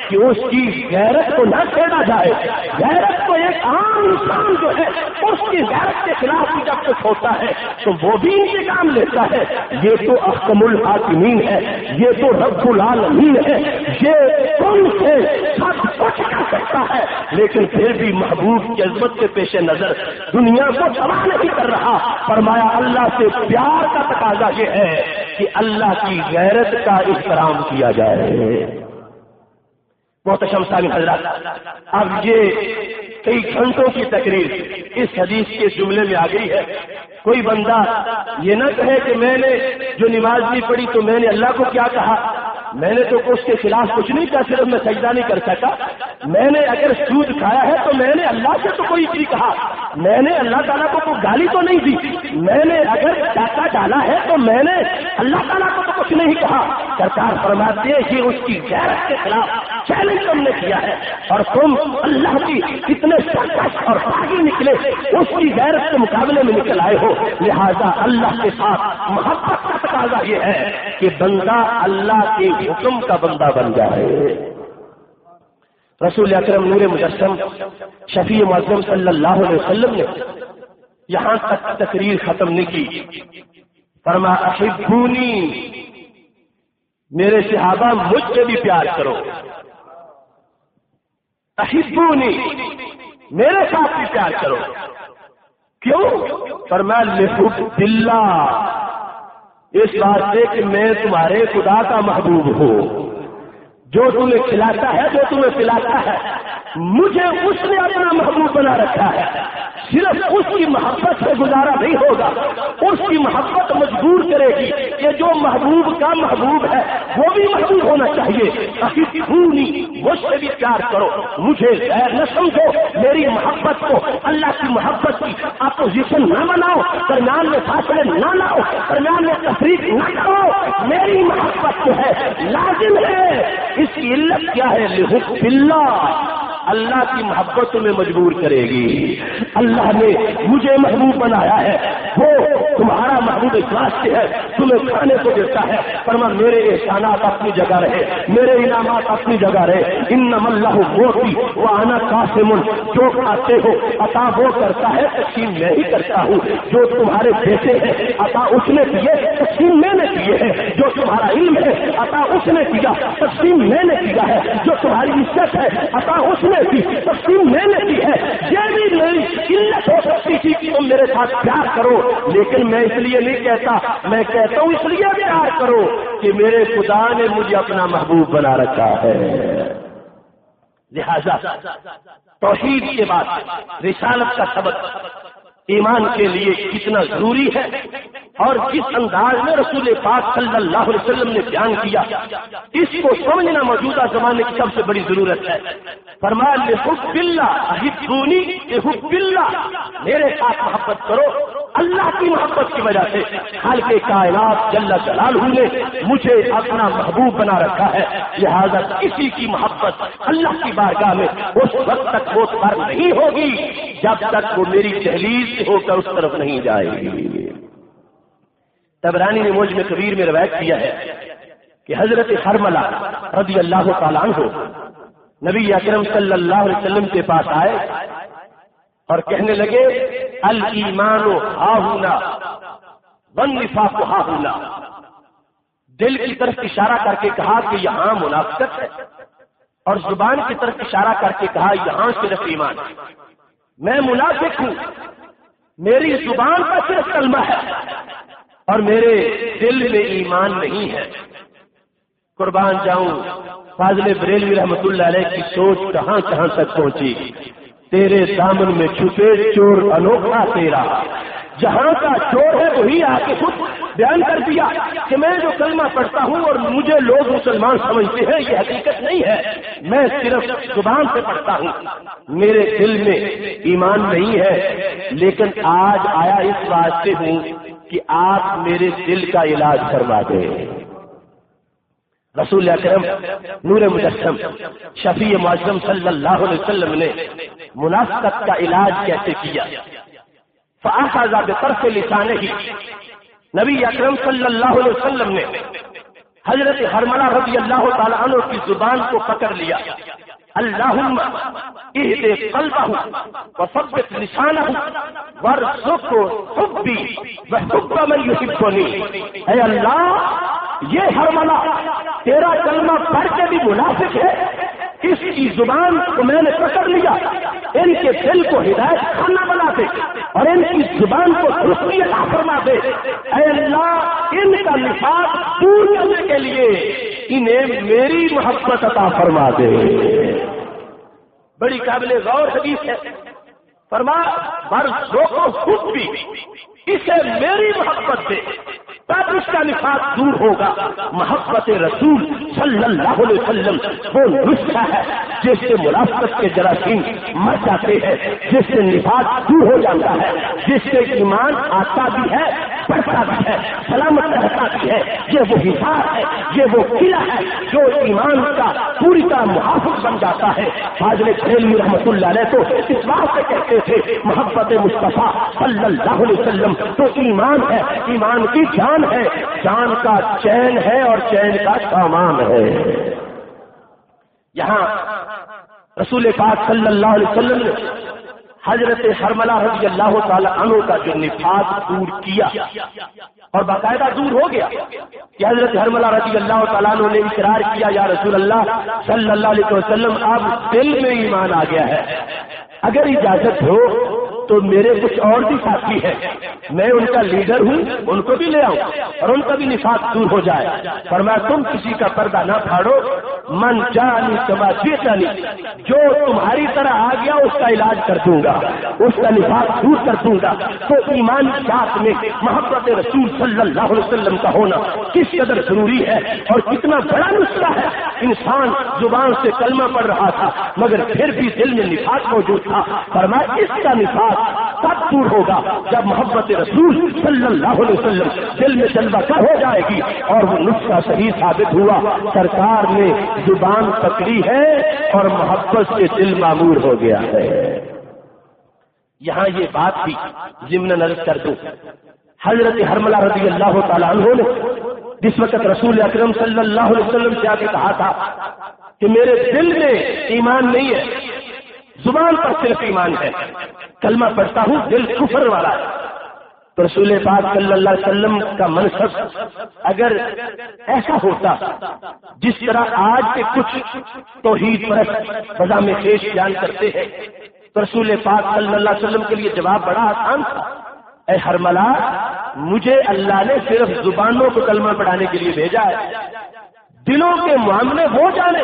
کہ اس کی غیرت کو نہ چھیڑا جائے. غیرت کو ایک عام انسان جو ہے اس کی غیرت کے خلاف بھی جب کچھ ہوتا ہے تو وہ بھی انتقام لیتا ہے. یہ تو احکم الحاکمین ہے, یہ تو رب العالمین ہے, یہ تم سے سب کچھ کر سکتا ہے, لیکن پھر بھی محبوب کی عظمت کے پیش نظر دنیا کو تباہ نہیں کر رہا. فرمایا اللہ سے پیار کا تقاضا یہ ہے کہ اللہ کی غیرت کا احترام کیا جائے. محتشم صاحب حضرات, اب یہ کئی گھنٹوں کی تقریر اس حدیث کے جملے میں آ گئی ہے. کوئی بندہ یہ نہ کہے کہ میں نے جو نماز نہیں پڑھی تو میں نے اللہ کو کیا کہا, میں نے تو اس کے خلاف کچھ نہیں کہا, صرف میں سجدہ نہیں کر سکا. میں نے اگر سود کھایا ہے تو میں نے اللہ سے تو کوئی نہیں کہا, میں نے اللہ تعالیٰ کو کوئی گالی تو نہیں دی. میں نے اگر ڈاکہ ڈالا ہے تو میں نے اللہ تعالیٰ کو تو کچھ نہیں کہا. سرکار فرماتے ہیں کہ اس کی غیرت کے خلاف چیلنج تم نے کیا ہے اور تم اللہ کی کتنے سرکش اور باغی نکلے, اس کی غیرت کے مقابلے میں نکل آئے ہو. لہذا اللہ کے ساتھ محبت کا تقاضا یہ ہے کہ بندہ اللہ کے حکم کا بندہ بن جائے. رسول اکرم نور مجسم شفیع معظم صلی اللہ علیہ وسلم نے یہاں تک تقریر ختم نہیں کی. فرمایا احبونی, میرے صحابہ مجھ سے بھی پیار کرو. احبونی, میرے ساتھ بھی پیار کرو. کیوں؟ فرمایا لحب اللہ, اس بات سے کہ میں تمہارے خدا کا محبوب ہوں. جو تمہیں کھلاتا ہے, جو تمہیں پلاتا ہے, مجھے اس نے اپنا محبوب بنا رکھا ہے. صرف اس کی محبت سے گزارا نہیں ہوگا, اس کی محبت مجبور کرے گی کہ جو محبوب کا محبوب ہے وہ بھی محبوب ہونا چاہیے. احبونی, مجھ سے بھی پیار کرو, مجھے غیر نہ سمجھو. میری محبت کو اللہ کی محبت کی اپوزیشن نہ بناؤ, درمیان میں فاصلے نہ لاؤ, درمیان میں تفریق نہ کرو. میری محبت جو ہے لازم ہے. اس کی علت کیا ہے؟ لحب اللہ, اللہ کی محبت تمہیں مجبور کرے گی. اللہ نے مجھے محبوب بنایا ہے, وہ تمہارا محبوب اس واسطے ہے تمہیں کھانے کو دیتا ہے. فرما میرے احسانات اپنی جگہ رہے, میرے انعامات اپنی جگہ رہے. انما اللہ موتی وانا قاسم, جو کھاتے ہو عطا وہ کرتا ہے, تقسیم میں ہی کرتا ہوں. جو تمہارے پیسے ہیں عطا اس نے کیے, تقسیم میں نے کیے ہیں. جو تمہارا علم ہے عطا اس نے کیا, تقسیم میں نے کیا ہے. جو تمہاری عزت ہے عطا اس نے کی, تقسیم میں نے کی ہے. یہ بھی میری علت ہو سکتی تھی کہ تم میرے ساتھ پیار کرو, لیکن میں اس لیے نہیں کہتا, میں کہتا ہوں اس لیے پیار کرو کہ میرے خدا نے مجھے اپنا محبوب بنا رکھا ہے. لہذا توحید کے بعد رسالت کا سبق ایمان کے لیے کتنا ضروری ہے اور کس انداز میں رسول پاک صلی اللہ علیہ وسلم نے بیان کیا, اس کو سمجھنا موجودہ زمانے کی سب سے بڑی ضرورت ہے. فرمایا لحب اللہ احبونی لحب اللہ, میرے ساتھ محبت کرو اللہ کی محبت کی وجہ سے. خالق کائنات جل جلالہ نے مجھے اپنا محبوب بنا رکھا ہے. لہذا کسی کی محبت اللہ کی بارگاہ میں اس وقت تک وہ پر نہیں ہوگی جب تک وہ میری دہلیز سے ہو کر اس طرف نہیں جائے گی. طبرانی نے موجم کبیر میں روایت کیا ہے کہ حضرت حرملہ رضی اللہ تعالیٰ عنہ نبی اکرم صلی اللہ علیہ وسلم کے پاس آئے اور کہنے لگے الایمان ہاہنا والنفاق ہاہنا. دل کی طرف اشارہ کر کے کہا کہ یہاں منافقت ہے, اور زبان کی طرف اشارہ کر کے کہا یہاں صرف ایمان. میں منافق ہوں, میری زبان کا صرف کلمہ ہے اور میرے دل میں ایمان نہیں ہے. قربان جاؤں, فاضل بریلوی رحمت اللہ علیہ کی سوچ کہاں کہاں تک پہنچی. تیرے دامن میں چھپے چور انوکھا تیرا, جہاں کا چور ہے وہی آ کے خود بیان کر دیا کہ میں جو کلمہ پڑھتا ہوں اور مجھے لوگ مسلمان سمجھتے ہیں, یہ حقیقت نہیں ہے. میں صرف زبان سے پڑھتا ہوں, میرے دل میں ایمان نہیں ہے. لیکن آج آیا اس واسطے ہوں کہ آپ میرے دل کا علاج کروا دیں. رسول اکرم نور مجسم شفیع معظم صلی اللہ علیہ وسلم نے منافقت کا علاج کیسے کیا؟ فأخذ بطرف لسانه, نبی اکرم صلی اللہ علیہ وسلم نے حضرت حرملہ رضی اللہ تعالیٰ عنہ کی زبان کو پکڑ لیا. اللہم اہد قلبہ وثبت لسانہ وارزقہ حبی وحب من یحبنی. اے اللہ یہ حرملہ تیرا کلمہ پڑھ کے بھی منافق ہے، اس کی زبان کو میں نے پکڑ لیا، ان کے دل کو ہدایت خانہ بنا دے اور ان کی زبان کو درستی عطا فرما دے. اے اللہ ان کا نفاق دور کرنے کے لیے انہیں میری محبت عطا فرما دے. بڑی قابل غور حدیث ہے. فرما برزقہ حبی، اسے میری محبت دے تب اس کا نفاق دور ہوگا. محبت رسول صلی اللہ علیہ وسلم وہ نسخہ ہے جس سے منافقت کے جراثیم مر جاتے ہیں، جس سے نفاق دور ہو جاتا ہے، جس سے ایمان آتا بھی ہے، بڑھتا بھی ہے، سلامت رہتا بھی ہے. یہ وہ حصار ہے، یہ وہ قلعہ ہے جو ایمان کا پوری طرح محافظ بن جاتا ہے. فاضل بریلوی رحمۃ اللہ علیہ تو اس بات سے کہتے تھے محبت مصطفیٰ صلی اللہ علیہ وسلم تو ایمان ہے، ایمان کی جان ہے، جان کا چین ہے اور چین کا سامان ہے. یہاں رسول پاک صلی اللہ علیہ وسلم نے حضرت حرملہ رضی اللہ تعالی عنہ کا جو نفاق دور کیا اور باقاعدہ دور ہو گیا کہ حضرت حرملہ رضی اللہ تعالیٰ عنہ نے اقرار کیا یا رسول اللہ صلی اللہ علیہ وسلم اب دل میں ایمان آ گیا ہے، اگر اجازت ہو تو میرے کچھ اور بھی ساتھی ہیں، میں ان کا لیڈر ہوں، ان کو بھی لے آؤں اور ان کا بھی نفاق دور ہو جائے. فرمایا تم کسی کا پردہ نہ پھاڑو، من جانی کما جیتنی، جو تمہاری طرح آ گیا اس کا علاج کر دوں گا، اس کا نفاق دور کر دوں گا. تو ایمان ذات میں محبت رسول صلی اللہ علیہ وسلم کا ہونا کس قدر ضروری ہے اور کتنا بڑا نسخہ ہے. انسان زبان سے کلمہ پڑھ رہا تھا مگر پھر بھی دل میں نفاق موجود تھا. فرمایا اس کا نفاق تب دور ہوگا جب محبت رسول صلی اللہ علیہ وسلم دل میں جلوہ گر ہو جائے گی اور وہ نسخہ صحیح ثابت ہوا. سرکار نے زبان پکڑی ہے اور محبت سے دل معمور ہو گیا ہے. یہاں یہ بات بھی ضمن عرض کر دوں، حضرت حرملہ رضی اللہ تعالیٰ عنہ نے جس وقت رسول اکرم صلی اللہ علیہ وسلم سے آ کے کہا تھا کہ میرے دل میں ایمان نہیں ہے، زبان پر صرف ایمان ہے، کلمہ پڑھتا ہوں دل کفر والا ہے، تو رسول پاک صلی اللہ علیہ وسلم کا منصب اگر ایسا ہوتا جس طرح آج کے کچھ توحید پرست بزام خیش بیان کرتے ہیں، تو رسول پاک صلی اللہ علیہ وسلم کے لیے جواب بڑا آسان تھا. اے حرملہ مجھے اللہ نے صرف زبانوں کو کلمہ پڑھانے کے لیے بھیجا ہے، دلوں کے معاملے وہ جانے.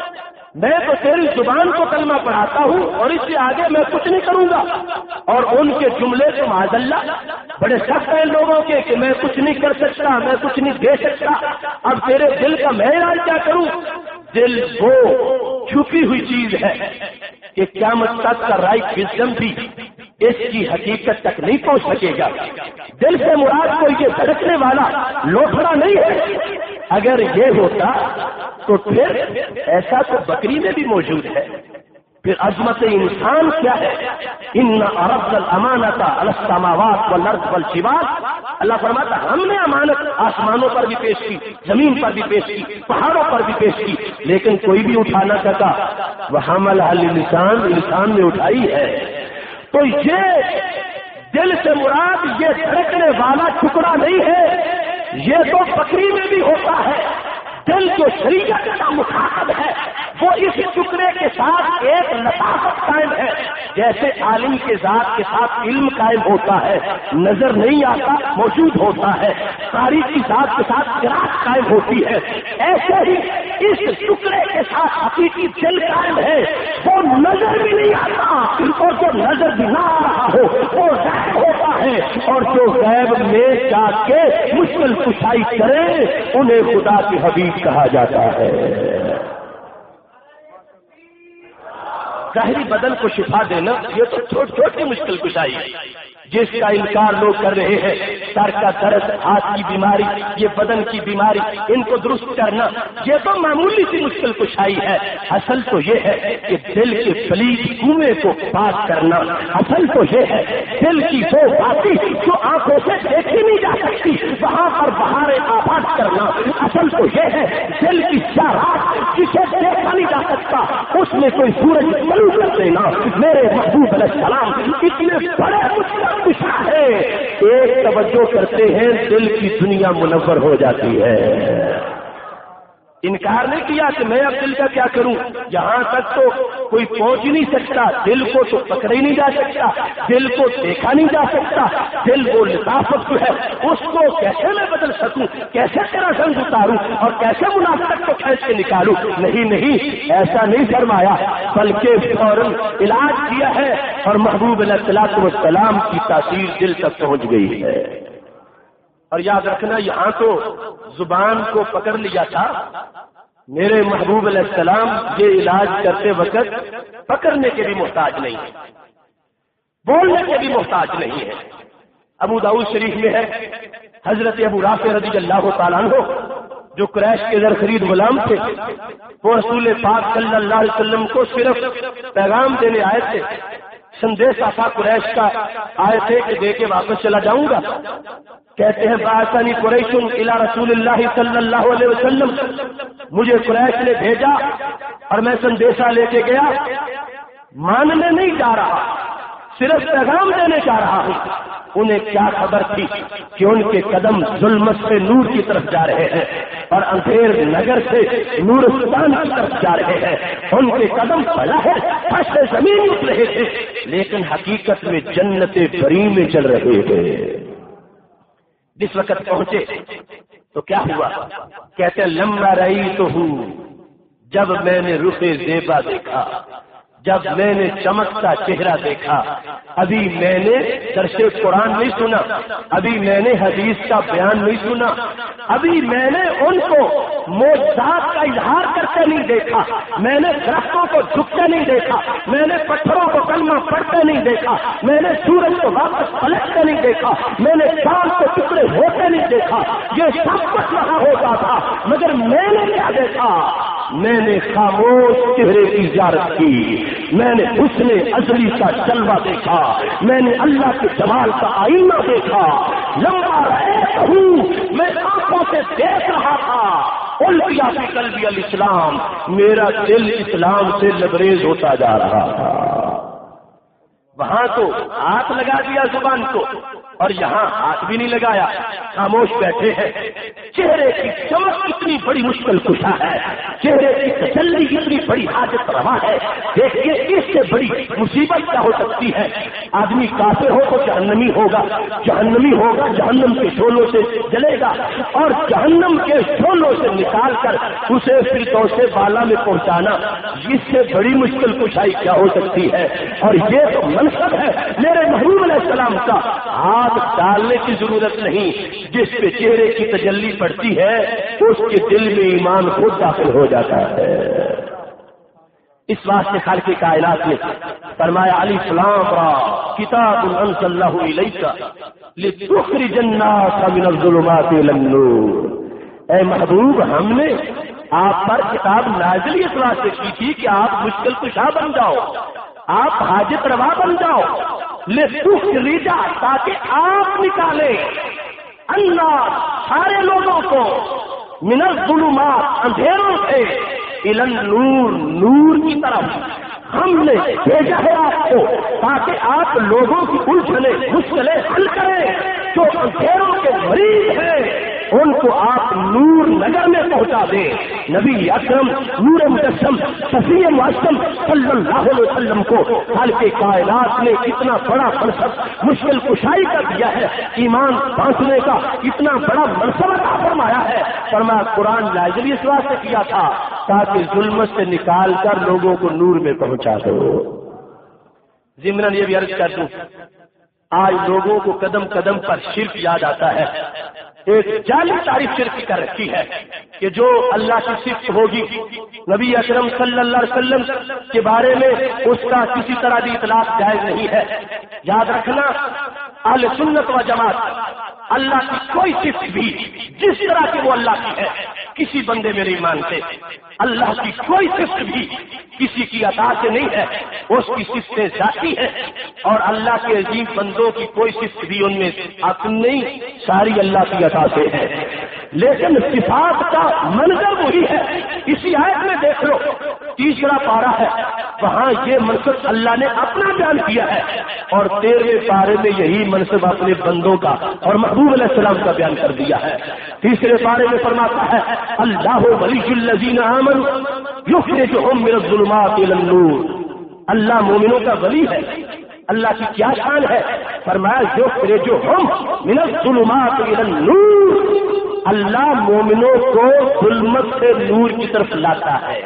میں تو تیری زبان کو کلمہ پڑھاتا ہوں اور اس سے آگے میں کچھ نہیں کروں گا. اور ان کے جملے تو معاذ اللہ بڑے سخت ہیں لوگوں کے کہ میں کچھ نہیں کر سکتا، میں کچھ نہیں دے سکتا، اب تیرے دل کا میں علاج کیا کروں. دل وہ چھپی ہوئی چیز ہے کہ قیامت تک کا رائٹ وزڈم بھی اس کی حقیقت تک نہیں پہنچ سکے گا. دل سے مراد کوئی یہ دھڑکنے والا لوٹڑا نہیں ہے. اگر یہ ہوتا تو پھر ایسا تو بکری میں بھی موجود ہے. پھر عظمت انسان کیا ہے؟ ان عرض الامانۃ علی السماوات والارض والجبال. اللہ فرماتا ہم نے امانت آسمانوں پر بھی پیش کی، زمین پر بھی پیش کی، پہاڑوں پر بھی پیش کی، لیکن کوئی بھی اٹھا نہ سکا. وحملها الانسان، انسان نے اٹھائی ہے. تو یہ دل سے مراد یہ دھڑکنے والا ٹکڑا نہیں ہے، یہ تو بکری میں بھی ہوتا ہے. دل جو شریعت کا مخاطب ہے وہ اس ٹکڑے کے ساتھ ایک لطافت قائم ہے. جیسے عالم کے ذات کے ساتھ علم قائم ہوتا ہے، نظر نہیں آتا موجود ہوتا ہے، قاری کی ذات کے ساتھ قرات قائم ہوتی ہے، ایسے ہی اس ٹکڑے کے ساتھ حقیقی دل قائم ہے. وہ نظر بھی نہیں آتا اور جو نظر بھی نہ آ رہا ہو وہ غائب ہوتا ہے، اور جو غیب میں جا کے مشکل کشائی کرے انہیں خدا کے حبیب کہا جاتا ہے. ظاہری بدن کو شفا دینا یہ تو چھوٹی چھوٹی مشکل کشائی ہے جس کا انکار لوگ کر رہے ہیں. سر کا درد، ہاتھ کی بیماری، یہ بدن کی بیماری، ان کو درست کرنا یہ تو معمولی سی مشکل کشائی ہے۔ اصل تو یہ ہے کہ دل کے پلید کنویں کو پاک کرنا، اصل تو یہ ہے دل کی وہ باتیں جو آنکھوں سے دیکھی نہیں جا سکتی وہاں پر بہاریں آباد کرنا، اصل تو یہ ہے دل کی شرارت جسے دیکھا نہیں جا سکتا اس میں کوئی سورج طلوع کر دینا۔ میرے محبوب علیہ السلام اتنے بڑے مشکل کشا ہے، ایک توجہ کرتے ہیں دل کی دنیا منور ہو جاتی ہے۔ انکار نہیں کیا کہ میں اب دل کا کیا کروں، یہاں تک تو کوئی پہنچ ہی نہیں سکتا، دل کو تو پکڑا ہی نہیں جا سکتا، دل کو دیکھا نہیں جا سکتا، دل وہ لطافت جو ہے اس کو کیسے میں بدل سکوں، کیسے تیرا سنگ اتاروں اور کیسے منافقت کو کھینچ کے نکالوں۔ نہیں، ایسا نہیں فرمایا، بلکہ فوراً علاج کیا ہے اور محبوب علیہ الصلوۃ والسلام کی تاثیر دل تک پہنچ گئی ہے۔ اور یاد رکھنا یہاں تو زبان کو پکڑ لیا تھا، میرے محبوب علیہ السلام یہ علاج کرتے وقت پکڑنے کے بھی محتاج نہیں ہے، بولنے کے بھی محتاج نہیں ہے۔ ابو داؤد شریف میں ہے حضرت ابو رافع رضی اللہ تعالیٰ عنہ جو قریش کے زر خرید غلام تھے، وہ رسول پاک صلی اللہ علیہ وسلم کو صرف پیغام دینے آئے تھے، سندیشہ تھا قریش کا، آئے تھے کہ دے کے واپس چلا جاؤں گا۔ کہتے ہیں بعثنی قریش الی رسول اللہ صلی اللہ علیہ وسلم، مجھے قریش نے بھیجا اور میں سندیشہ لے کے گیا، ماننے نہیں جا رہا، صرف پیغام دینے جا رہا ہوں۔ انہیں کیا خبر تھی کہ ان کے قدم ظلمت سے نور کی طرف جا رہے ہیں اور اندھیر نگر سے نورستان کی طرف جا رہے ہیں، ان کے قدم بظاہر فرش زمین اٹھ رہے تھے لیکن حقیقت میں جنت بری میں چل رہے تھے۔ جس وقت پہنچے تو کیا ہوا، کہتے ہیں لما رأیتہ، جب میں نے رخ زیبا دیکھا، جب میں نے چمکتا چہرہ دیکھا، ابھی میں نے درس قرآن نہیں سنا، ابھی میں نے حدیث کا بیان نہیں سنا، ابھی میں نے ان کو معجزات کا اظہار کرتے نہیں دیکھا، میں نے درختوں کو جھکتے نہیں دیکھا، میں نے پتھروں کو کلمہ پڑھتے نہیں دیکھا، میں نے سورج کو واپس پلٹتے نہیں دیکھا، میں نے چاند کو ٹکڑے ہوتے نہیں دیکھا، یہ سب کچھ وہاں ہوتا تھا، مگر میں نے کیا دیکھا، میں نے خاموش چہرے کی زیارت کی، میں نے حسن ازلی کا جلوہ دیکھا، میں نے اللہ کے جمال کا آئینہ دیکھا، لمبا رہتا ہوں، میں آنکھوں سے دیکھ رہا تھا، القیا فی قلبی الاسلام، میرا دل اسلام سے لبریز ہوتا جا رہا تھا۔ وہاں تو ہاتھ لگا دیا زبان کو اور یہاں ہاتھ بھی نہیں لگایا، خاموش بیٹھے ہیں۔ چہرے کی چمک اتنی بڑی مشکل کشا ہے، چہرے کی تسلی اتنی بڑی حاجت روا ہے، دیکھیے اس سے بڑی مصیبت کیا ہو سکتی ہے۔ آدمی کافر ہو تو جہنمی ہوگا، جہنمی ہوگا جہنم کے شعلوں سے جلے گا اور جہنم کے شعلوں سے نکال کر اسے فردوس بالا میں پہنچانا، اس سے بڑی مشکل کشائی کیا ہو سکتی ہے۔ اور یہ تو منصب ہے میرے محبوب علیہ السلام کا، ہاتھ ڈالنے کی ضرورت نہیں، جس پہ چہرے کی تجلی پڑتی ہے اس کے دل میں ایمان خود داخل ہو جاتا ہے۔ اس واسطے خالق کائنات نے فرمایا الف لام را کتاب انزلناہ الیک لتخرج الناس من الظلمات الى النور۔ اے محبوب، ہم نے آپ پر کتاب نازل اس واسطے کی تھی کہ آپ مشکل کشا بن جاؤ، آپ حاجت روا بن جاؤ، لتخرج، تاکہ آپ نکالیں اللہ سارے لوگوں کو من الظلمات، اندھیروں سے، الی النور، نور کی طرف ہم نے بھیجا ہے آپ کو تاکہ آپ لوگوں کی الجھنیں مشکلیں حل کریں، جو اندھیروں کے مریض ہیں ان کو آپ نور نگر میں پہنچا دیں۔ نبی اکرم نور مجسم شفیع معصم صلی اللہ علیہ وسلم کو خالق کائنات نے اتنا بڑا منصب مشکل کشائی کا دیا ہے، ایمان بانٹنے کا اتنا بڑا منصب عطا فرمایا ہے۔ فرمایا قرآن نازل اس واسطے کیا تھا تاکہ ظلمت سے نکال کر لوگوں کو نور میں پہنچا دو۔ ضمن یہ بھی عرض کر دوں، آج لوگوں کو قدم قدم پر شرک یاد آتا ہے، ایک جعلی تعریف شرک کر رکھی ہے کہ جو اللہ کی صفت ہوگی نبی اکرم صلی اللہ علیہ وسلم کے بارے میں اس کا کسی طرح بھی اطلاق جائز نہیں ہے۔ یاد رکھنا اہل سنت و جماعت اللہ کی کوئی صفت بھی جس طرح کی وہ اللہ کی ہے کسی بندے میں نہیں مانتے. اللہ کی کوئی صفت بھی کسی کی عطا سے نہیں ہے، اس کی صفتیں ذاتی ہے. اور اللہ کے عظیم بندوں کی کوئی صفت بھی ان میں اپنی نہیں، ساری اللہ کی عطا سے ہے. لیکن صفات کا منظر وہی ہے. اسی آیت میں دیکھ لو، تیسرا پارہ ہے، وہاں یہ منصب اللہ نے اپنا بیان کیا ہے، اور 13ویں پارے میں یہی منصب اپنے بندوں کا اور محبوب علیہ السلام کا بیان کر دیا ہے. تیسرے پارے میں فرماتا ہے اللہ ولی الذین آمنوا یخرجہم من الظلمات الی النور. اللہ مومنوں کا ولی ہے. اللہ کی کیا شان ہے؟ فرمایا یخرجہم من الظلمات الی النور. اللہ مومنوں کو ظلمت سے نور کی طرف لاتا ہے.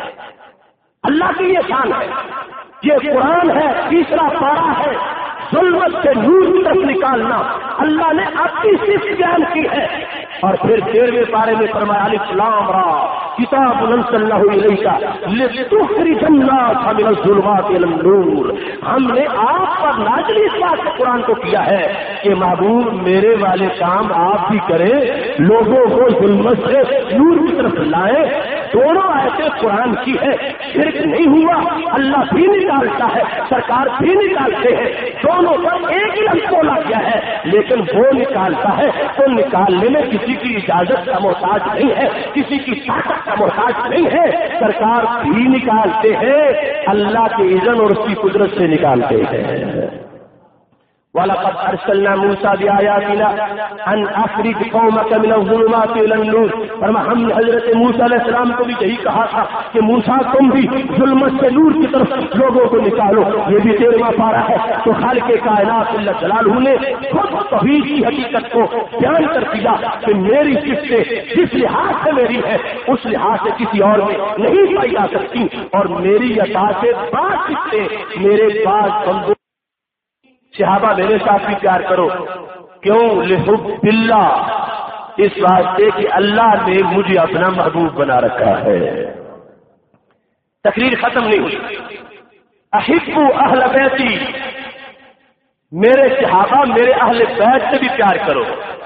اللہ کی یہ شان ہے. یہ قرآن ہے، تیسرا پارہ ہے، ظلمت سے نور کی طرف نکالنا اللہ نے اپنی صفت بیان کی ہے. اور پھر 13ویں پارے میں فرمایا الف لام را کتاب انزلنہ الیک لتخرج الناس من الظلمات الی النور. ہم نے آپ پر نازل اس بات سے قرآن کو کیا ہے کہ محبوب میرے والے کام آپ بھی کریں، لوگوں کو ظلمت سے نور کی طرف لائیں. دونوں آیتیں قرآن کی ہے. شرک نہیں ہوا، اللہ بھی نکالتا ہے، سرکار بھی نکالتے ہیں. دونوں پر ایک ہی لفظ بولا گیا ہے، لیکن وہ نکالتا ہے تو نکالنے میں کسی کی اجازت کا محتاج نہیں ہے، کسی کی طاقت کا محتاج نہیں ہے. سرکار بھی نکالتے ہیں، اللہ کے اذن اور اس کی قدرت سے نکالتے ہیں. وَلَقَدْ أَرْسَلْنَا مُوسَىٰ بِآيَاتِنَا أَنْ أَخْرِجْ قَوْمَكَ مِنَ الظُّلُمَاتِ إِلَى النُّورِ. فرمایا ہم نے حضرت موسیٰ علیہ السلام کو بھی یہی کہا تھا کہ موسیٰ تم بھی ظلمت سے نور کی طرف لوگوں کو نکالو. یہ بھی 13واں پارہ ہے. تو خالق کائنات اللہ جلالہ نے خود توحید کی حقیقت کو بیان کر دیا کہ میری صفتیں جس لحاظ سے میری ہے اس لحاظ سے کسی اور میں نہیں پائی جا سکتی، اور میری عطا سے بعض صفتیں میرے بعض بندوں. صحابہ میرے ساتھ بھی پیار کرو. کیوں؟ لحب اللہ، اس واسطے کہ اللہ نے مجھے اپنا محبوب بنا رکھا ہے. تقریر ختم نہیں ہوئی. احب اہل بیتی، میرے صحابہ میرے اہل بیت سے بھی پیار کرو.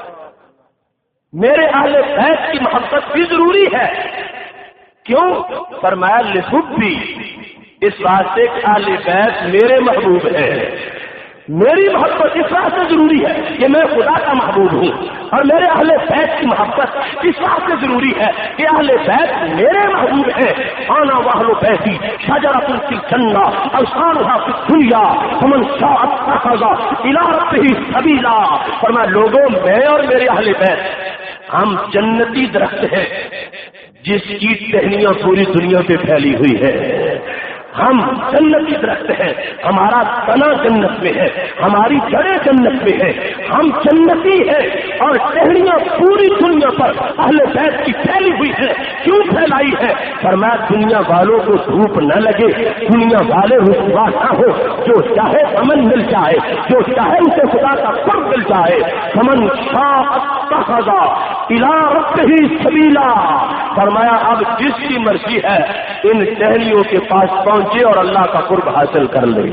میرے اہل بیت کی محبت بھی ضروری ہے. کیوں؟ فرمایا لحبی، اس واسطے کہ اہل بیت میرے محبوب ہے. میری محبت اس بات سے ضروری ہے کہ میں خدا کا محبوب ہوں، اور میرے اہل بیت کی محبت اس بات سے ضروری ہے کہ اہل بیت میرے محبوب ہیں. آنا واہل بیتی شجرۃ فی الجنہ اوثانھا فی الدنیا فمن شاء اتخذ الی ربہ سبیلا. فرمایا لوگوں، میں اور میرے اہل بیت ہم جنتی درخت ہیں جس کی ٹہنیاں پوری دنیا پہ پھیلی ہوئی ہے. ہم جنتی درخت ہیں، ہمارا تنا جنت میں ہے، ہماری جڑیں جنت میں ہے. ہم جنتی ہیں اور ٹہنیاں پوری دنیا پر اہل بیت کی پھیلی ہوئی ہے. کیوں پھیلائی ہے؟ فرمایا دنیا والوں کو دھوپ نہ لگے، دنیا والے رسوا نہ ہو. جو چاہے امن مل جائے، جو چاہے اسے خدا کا قرب مل جائے. فمن شاء اتخذ الی ربہ سبیلا. فرمایا اب جس کی مرضی ہے ان ٹہنیوں کے پاس پہنچے اور اللہ کا قرب حاصل کر لیں.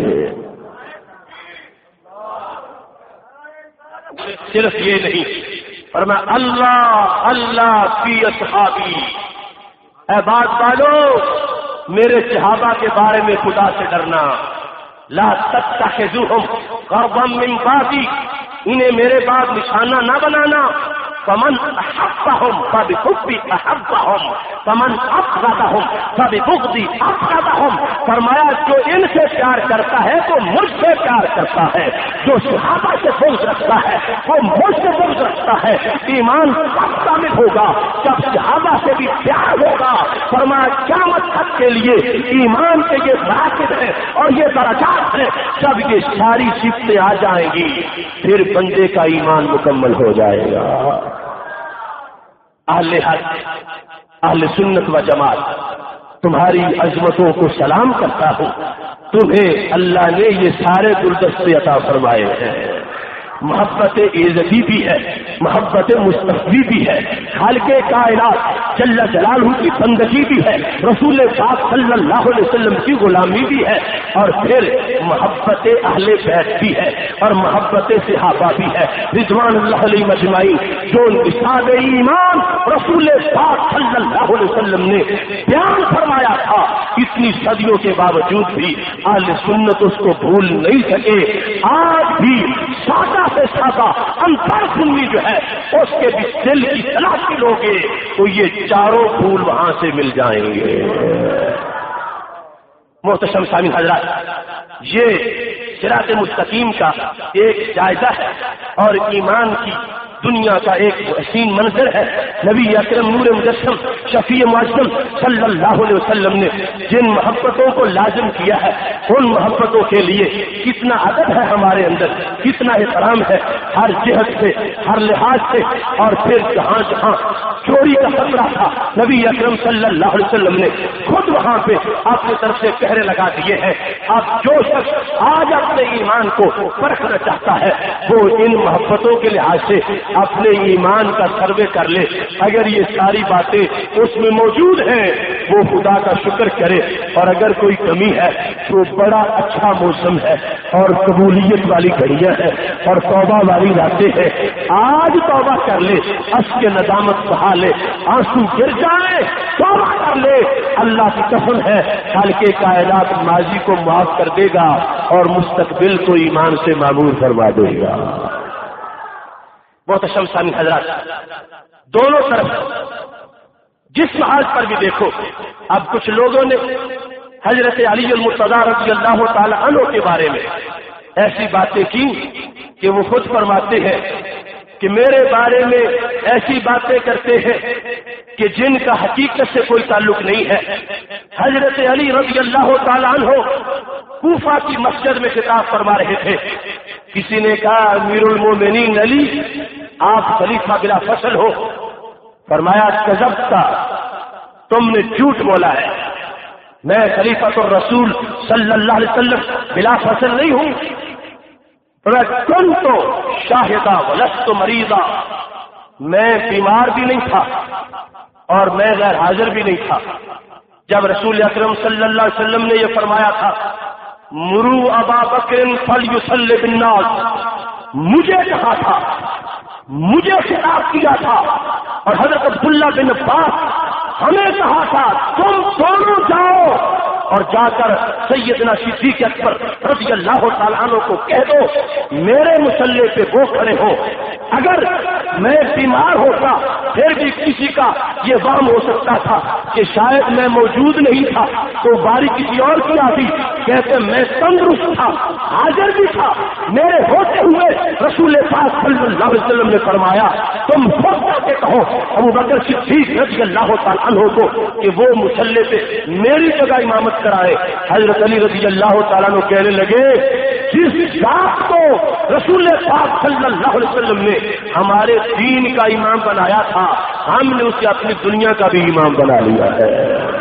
صرف یہ نہیں، فرمایا اللہ اللہ فی اصحابی. اے بات والو، میرے صحابہ کے بارے میں خدا سے ڈرنا. لا تتخذوہم غرضا من بعدی، انہیں میرے بعد نشانہ نہ بنانا. فمن احبهم فبحبی احبهم فمن ابغضهم فببغضی ابغضهم. فرمایا جو ان سے پیار کرتا ہے تو مجھ سے پیار کرتا ہے، جو صحابہ سے بغض رکھتا ہے وہ مجھ سے بغض رکھتا ہے. ایمان کب کامل ہوگا؟ جب صحابہ سے بھی پیار ہوگا. فرمایا قیامت تک کے لیے ایمان کے یہ مراتب ہیں اور یہ درجات ہیں. جب یہ ساری صفتیں آ جائیں گی پھر بندے کا ایمان مکمل ہو جائے گا. اہل حق، اہل سنت و جماعت، تمہاری عظمتوں کو سلام کرتا ہوں. تمہیں اللہ نے یہ سارے گلدستے عطا فرمائے ہیں. محبت عزتی بھی ہے، محبت مستفی بھی ہے، خالق کائنات جل جلالہ کی بندگی بھی ہے، رسول پاک صلی اللہ علیہ وسلم کی غلامی بھی ہے، اور پھر محبت اہل بیت بھی ہے، اور محبت صحابہ بھی ہے رضوان اللہ علیہ اجمعین، جو نصاب ایمان رسول پاک صلی اللہ علیہ وسلم نے بیان فرمایا تھا، اتنی صدیوں کے باوجود بھی اہل سنت اس کو بھول نہیں سکے۔ آج بھی سادہ سے سادہ انپڑھ سنی جو ہے اس کے بھی دل کی تلاشی لوگے تو یہ چاروں پھول وہاں سے مل جائیں گے۔ محتشم سامعین حضرات، یہ صراط مستقیم کا ایک جائزہ ہے اور ایمان کی دنیا کا ایک حسین منظر ہے۔ نبی اکرم نور مجسم شفیع معظم صلی اللہ علیہ وسلم نے جن محبتوں کو لازم کیا ہے ان محبتوں کے لیے کتنا ادب ہے ہمارے اندر، کتنا احترام ہے ہر جہت سے، ہر لحاظ سے۔ اور پھر جہاں جہاں چوری کا خطرہ تھا نبی اکرم صلی اللہ علیہ وسلم نے خود وہاں پہ اپنی طرف سے پہرے لگا دیے ہیں۔ اب جو شخص آج اپنے ایمان کو پرکھنا چاہتا ہے وہ ان محبتوں کے لحاظ سے اپنے ایمان کا سروے کر لے، اگر یہ ساری باتیں اس میں موجود ہیں وہ خدا کا شکر کرے، اور اگر کوئی کمی ہے تو بڑا اچھا موسم ہے اور قبولیت والی گھڑیاں ہیں اور توبہ والی راتیں ہیں۔ آج توبہ کر لے، اس کے ندامت بہا لے، آنسو گر جائے، توبہ کر لے، اللہ کی قسم ہے خالق کائنات ماضی کو معاف کر دے گا اور مستقبل کو ایمان سے معمور فرما دے گا۔ محتشم سامعین حضرات، دونوں طرف جس محاذ پر بھی دیکھو، اب کچھ لوگوں نے حضرت علی المرتضیٰ رضی اللہ تعالی عنہ کے بارے میں ایسی باتیں کی کہ وہ خود فرماتے ہیں کہ میرے بارے میں ایسی باتیں کرتے ہیں کہ جن کا حقیقت سے کوئی تعلق نہیں ہے۔ حضرت علی رضی اللہ تعالی عنہ کوفہ کی مسجد میں خطاب فرما رہے تھے، کسی نے کہا امیر المومنین علی آپ خلیفہ بلا فصل ہو، فرمایا کذبتا، تم نے جھوٹ بولا ہے، میں خلیفۃ الرسول صلی اللہ علیہ وسلم بلا فصل نہیں ہوں، کنت شاہدہ ولست مریضا، میں بیمار بھی نہیں تھا اور میں غیر حاضر بھی نہیں تھا جب رسول اکرم صلی اللہ علیہ وسلم نے یہ فرمایا تھا مرو ابا بکر فلیصلی بالناس، مجھے کہا تھا، مجھے خطاب کیا تھا، اور حضرت عبداللہ بن عباس ہمیں کہا تھا تم دونوں جاؤ اور جا کر سیدنا صدیق اکبر رضی اللہ تعالیٰ عنہ کو کہہ دو میرے مسلح پہ وہ کھڑے ہو، اگر میں بیمار ہوتا پھر بھی کسی کا یہ وہم ہو سکتا تھا کہ شاید میں موجود نہیں تھا تو باری کسی اور کی آتی، کہتے میں تندرست تھا، حاضر بھی تھا، میرے ہوتے ہوئے رسول پاک صلی اللہ علیہ وسلم نے فرمایا تم خود کر کے کہو ابو بکر صدیق رضی اللہ تعالیٰ عنہ کو کہ وہ مسلح پہ میری جگہ امامت کرائے۔ حضرت علی رضی اللہ تعالیٰ عنہ کہنے لگے جس ذات کو رسول پاک صلی اللہ علیہ وسلم نے ہمارے دین کا امام بنایا تھا ہم نے اسے اپنی دنیا کا بھی امام بنا لیا ہے۔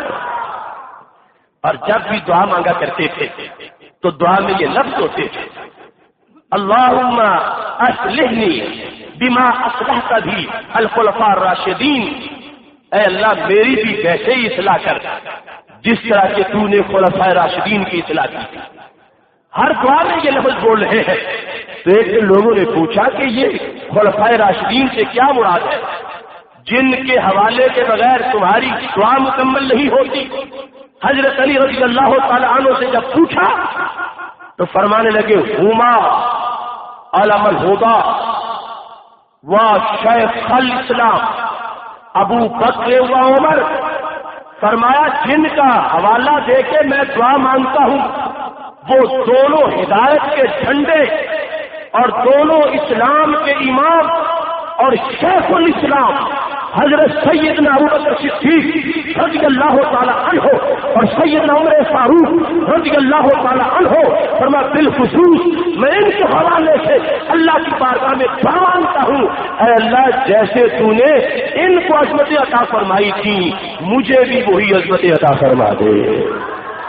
اور جب بھی دعا مانگا کرتے تھے تو دعا میں یہ لفظ ہوتے تھے اللہم اصلحنی بما اصلحت بھی الخلفاء الراشدین، اے اللہ میری بھی ویسے ہی اصلاح کر جس طرح کہ تو نے خلفاء راشدین کی اصلاح کی۔ ہر دعا میں یہ لفظ بول رہے ہیں۔ تو ایک دن لوگوں نے پوچھا کہ یہ خلفاء راشدین سے کیا مراد ہے جن کے حوالے کے بغیر تمہاری دعا مکمل نہیں ہوتی؟ حضرت علی رضی اللہ تعالی عنہ سے جب پوچھا تو فرمانے لگے ہما علم الہدی و شیخ الاسلام ابو بکر و عمر، فرمایا جن کا حوالہ دے کے میں دعا مانگتا ہوں وہ دونوں ہدایت کے جھنڈے اور دونوں اسلام کے امام اور شیخ الاسلام حضرت سیدنا ابو بکر صدیق رضی اللہ تعالی عنہ اور سیدنا عمر فاروق رضی اللہ تعالی عنہ، فرمایا بالخصوص میں ان کے حوالے سے اللہ کی بارگاہ میں دعا مانگتا ہوں اے اللہ جیسے تو نے ان کو عظمت عطا فرمائی تھی مجھے بھی وہی عظمت عطا فرما دے۔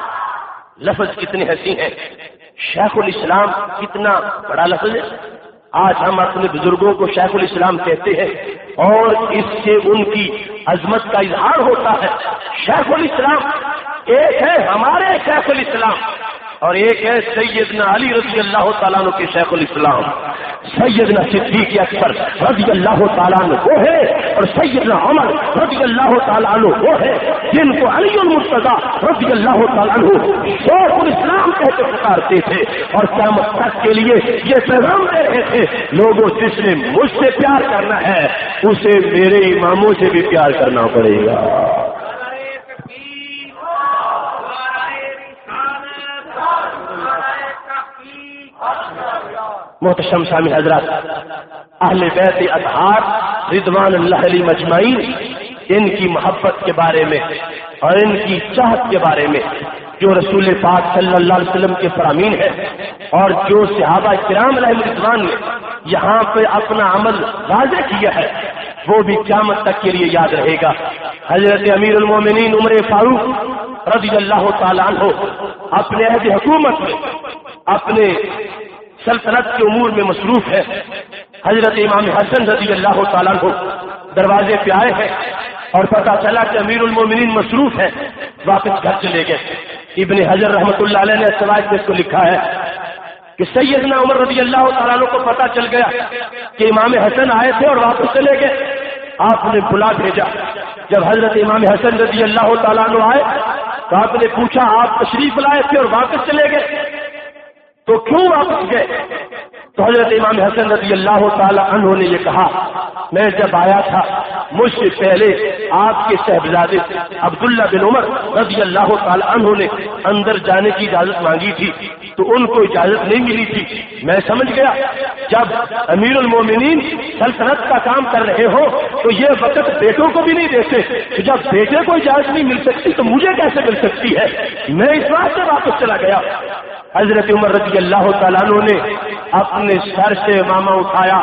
لفظ کتنے حسین ہیں، شیخ الاسلام کتنا بڑا لفظ ہے، آج ہم اپنے بزرگوں کو شیخ الاسلام کہتے ہیں اور اس سے ان کی عظمت کا اظہار ہوتا ہے۔ شیخ الاسلام ایک ہے ہمارے شیخ الاسلام اور ایک ہے سیدنا علی رضی اللہ تعالیٰ عنہ کے شیخ الاسلام۔ سیدنا صدیق اکبر رضی اللہ تعالیٰ عنہ وہ ہے اور سیدنا عمر رضی اللہ تعالیٰ عنہ وہ ہے جن کو علی المرتضیٰ رضی اللہ تعالیٰ عنہ شیخ الاسلام کہہ کے پکارتے تھے اور قیامت تک کے لیے یہ پیغام دے رہے تھے، لوگوں جس نے مجھ سے پیار کرنا ہے اسے میرے اماموں سے بھی پیار کرنا پڑے گا۔ محتشم سامع حضرات، اہل بیت اطہار رضوان اللہ علیہم اجمعین، ان کی محبت کے بارے میں اور ان کی چاہت کے بارے میں جو رسول پاک صلی اللہ علیہ وسلم کے فرامین ہے اور جو صحابہ کرام علیہم رضوان نے یہاں پہ اپنا عمل واضح کیا ہے وہ بھی قیامت تک کے لیے یاد رہے گا۔ حضرت امیر المومنین عمر فاروق رضی اللہ تعالیٰ عنہ اپنے عہد حکومت میں اپنے سلطنت کے امور میں مصروف ہے۔ حضرت امام حسن رضی اللہ تعالیٰ عنہ دروازے پہ آئے ہیں اور پتہ چلا کہ امیر المومنین مصروف ہے، واپس گھر چلے گئے۔ ابن حجر رحمۃ اللہ علیہ نے سوائے میں اس کو لکھا ہے کہ سیدنا عمر رضی اللہ تعالیٰ عنہ کو پتہ چل گیا کہ امام حسن آئے تھے اور واپس چلے گئے۔ آپ نے بلا بھیجا، جب حضرت امام حسن رضی اللہ تعالیٰ عنہ آئے تو آپ نے پوچھا آپ تشریف لائے تھے اور واپس چلے گئے تو کیوں واپس گئے؟ تو حضرت امام حسن رضی اللہ تعالی عنہ نے یہ کہا، میں جب آیا تھا مجھ سے پہلے آپ کے صاحبزادے عبداللہ بن عمر رضی اللہ تعالی عنہ نے اندر جانے کی اجازت مانگی تھی تو ان کو اجازت نہیں ملی تھی۔ میں سمجھ گیا جب امیر المومنین سلطنت کا کام کر رہے ہو تو یہ وقت بیٹوں کو بھی نہیں دیتے، تو جب بیٹے کو اجازت نہیں مل سکتی تو مجھے کیسے مل سکتی ہے؟ میں اس بات سے واپس چلا گیا۔ حضرت عمر رضی اللہ تعالیٰ عنہ نے اپنے سر سے امامہ اٹھایا،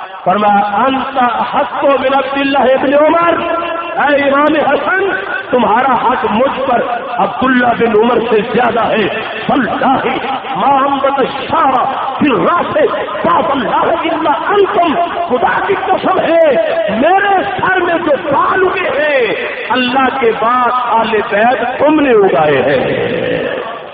فرمایا انت حق من عبداللہ ابن عمر، اے امام حسن تمہارا حق مجھ پر عبداللہ بن عمر سے زیادہ ہے۔ واللہ ما انبت الشعر فی الراس فاف اللہ الا انتم، خدا کی قسم ہے میرے سر میں جو بال اگے ہیں اللہ کے بعد آل بیت تم نے اگائے ہیں۔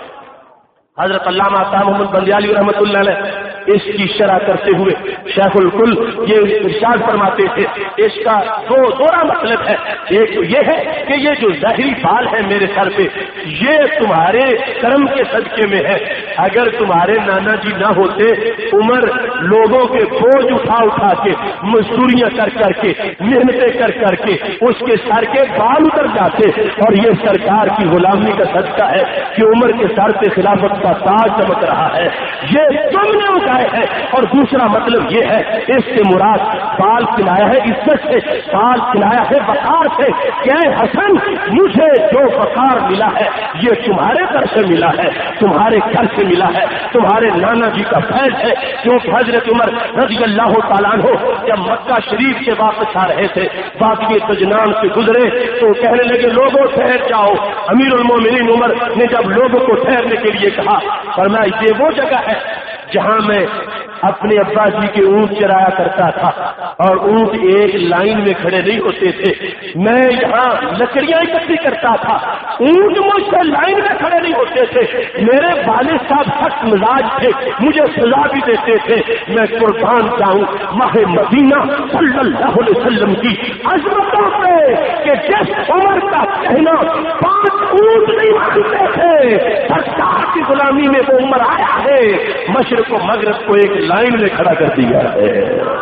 حضرت علامہ عطا محمد بندیالی رحمۃ اللہ علیہ اس کی شرح کرتے ہوئے شیخ الکل یہ ارشاد فرماتے تھے، اس کا دوہرا مطلب ہے، ایک تو یہ ہے کہ یہ جو ظاہری بال ہے میرے سر پہ یہ تمہارے کرم کے صدقے میں ہے، اگر تمہارے نانا جی نہ ہوتے عمر لوگوں کے بوجھ اٹھا اٹھا کے مزدوریاں کر کر کے محنتیں کر کر کے اس کے سر کے بال اتر جاتے، اور یہ سرکار کی غلامی کا صدقہ ہے کہ عمر کے سر پہ خلافت کا تاج چمک رہا ہے، یہ تم نے اٹھائے ہے۔ اور دوسرا مطلب یہ ہے اس سے مراد بال کھلایا ہے عزت سے، بال کھلایا ہے وقار سے، کہ اے حسن مجھے جو وقار ملا ہے یہ تمہارے گھر سے ملا ہے، تمہارے گھر سے ملا ہے، تمہارے نانا جی کا فیض ہے۔ کیونکہ حضرت عمر رضی اللہ تعالیٰ عنہ جب مکہ شریف سے واپس آ رہے تھے وادی تجنان سے گزرے تو کہنے لگے لوگوں ٹھہر جاؤ۔ امیر المومنین عمر نے جب لوگوں کو ٹھہرنے کے لیے کہا فرمایا یہ وہ جگہ ہے جہاں میں اپنے ابا جی کے اونٹ چرایا کرتا تھا اور اونٹ ایک لائن میں کھڑے نہیں ہوتے تھے، میں یہاں لکڑیاں اکٹھی کرتا تھا، اونٹ مجھ سے لائن میں کھڑے نہیں ہوتے تھے، میرے والد صاحب سخت مزاج تھے، مجھے سزا بھی دیتے تھے۔ میں قربان جاؤں ماہ مدینہ صلی اللہ علیہ وسلم کی عظمتوں پہ کہ جس عمر کا کہنا 5 اونٹ نہیں مانتے تھے، سرکار کی غلامی میں وہ عمر آیا ہے، مشرق و مغرب کو ایک لائن میں کھڑا کر دیا ہے۔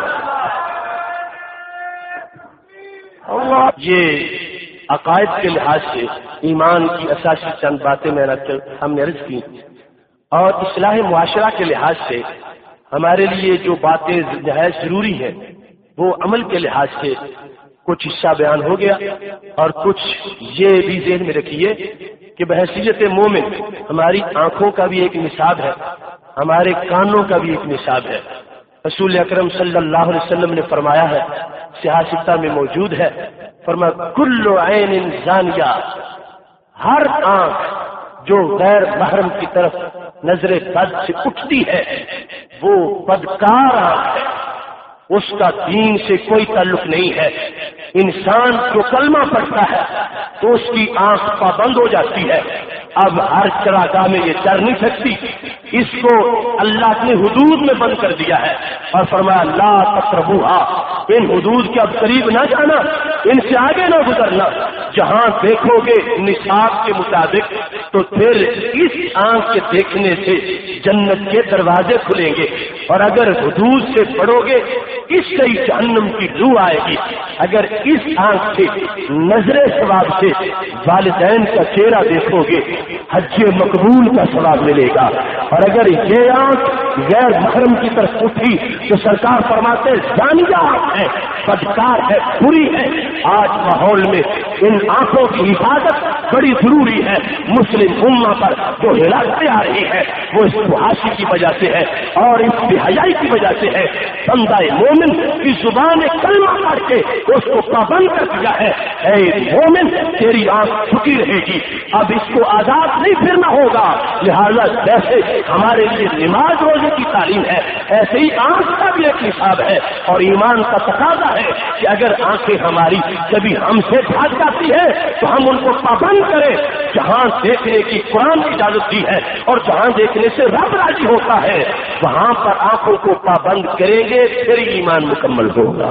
یہ عقائد کے لحاظ سے ایمان کی اساسی چند باتیں ہم نے عرض کی، اور اصلاح معاشرہ کے لحاظ سے ہمارے لیے جو باتیں نہایت ضروری ہیں وہ عمل کے لحاظ سے کچھ حصہ بیان ہو گیا، اور کچھ یہ بھی ذہن میں رکھیے کہ بحیثیت مومن ہماری آنکھوں کا بھی ایک نصاب ہے، ہمارے کانوں کا بھی ایک نصاب ہے۔ رسول اکرم صلی اللہ علیہ وسلم نے فرمایا ہے، صحیح ستہ میں موجود ہے، فرمایا کل عین زانیہ، ہر آنکھ جو غیر محرم کی طرف نظر بد سے اٹھتی ہے وہ بدکار آنکھ ہے، اس کا دین سے کوئی تعلق نہیں ہے۔ انسان جو کلمہ پڑھتا ہے تو اس کی آنکھ پابند ہو جاتی ہے، اب ہر چراگاہ میں یہ چر نہیں سکتی، اس کو اللہ نے حدود میں بند کر دیا ہے اور فرمایا لا تقربوها، ان حدود کے اب قریب نہ جانا، ان سے آگے نہ گزرنا۔ جہاں دیکھو گے نصاب کے مطابق تو پھر اس آنکھ کے دیکھنے سے جنت کے دروازے کھلیں گے، اور اگر حدود سے پڑھو گے اس سے ہی جہنم کی لو آئے گی۔ اگر اس آنکھ سے نظر ثواب سے والدین کا چہرہ دیکھو گے حج مقبول کا ثواب ملے گا، اور اگر یہ آنکھ غیر محرم کی طرف اٹھی تو سرکار فرماتے زانیہ آنکھ ہے، بدکار ہے، بری ہے۔ آج ماحول میں ان آنکھوں کی حفاظت بڑی ضروری ہے۔ مسلم امہ پر جو ہلاکتیں آ رہی ہے وہ اس فحاشی کی وجہ سے ہے اور اس بے حیائی کی وجہ سے ہے۔ بندہ مومن کی زبان کلمہ پڑھ کے اس کو پابند کر دیا ہے، اے مومن تیری آنکھ جھکی رہے گی، اب اس کو آزاد نہیں پھرنا ہوگا۔ لہذا جیسے ہمارے لیے نماز روزے کی تعلیم ہے، ایسے ہی آنکھ کا بھی ایک نصاب ہے، اور ایمان کا تقاضا ہے کہ اگر آنکھیں ہماری کبھی ہم سے بھاگ جاتی ہے تو ہم ان کو پابند کریں۔ جہاں دیکھنے کی قرآن کی اجازت دی ہے اور جہاں دیکھنے سے رب راضی ہوتا ہے وہاں پر آنکھوں کو پابند کریں گے، پھر ایمان مکمل ہوگا۔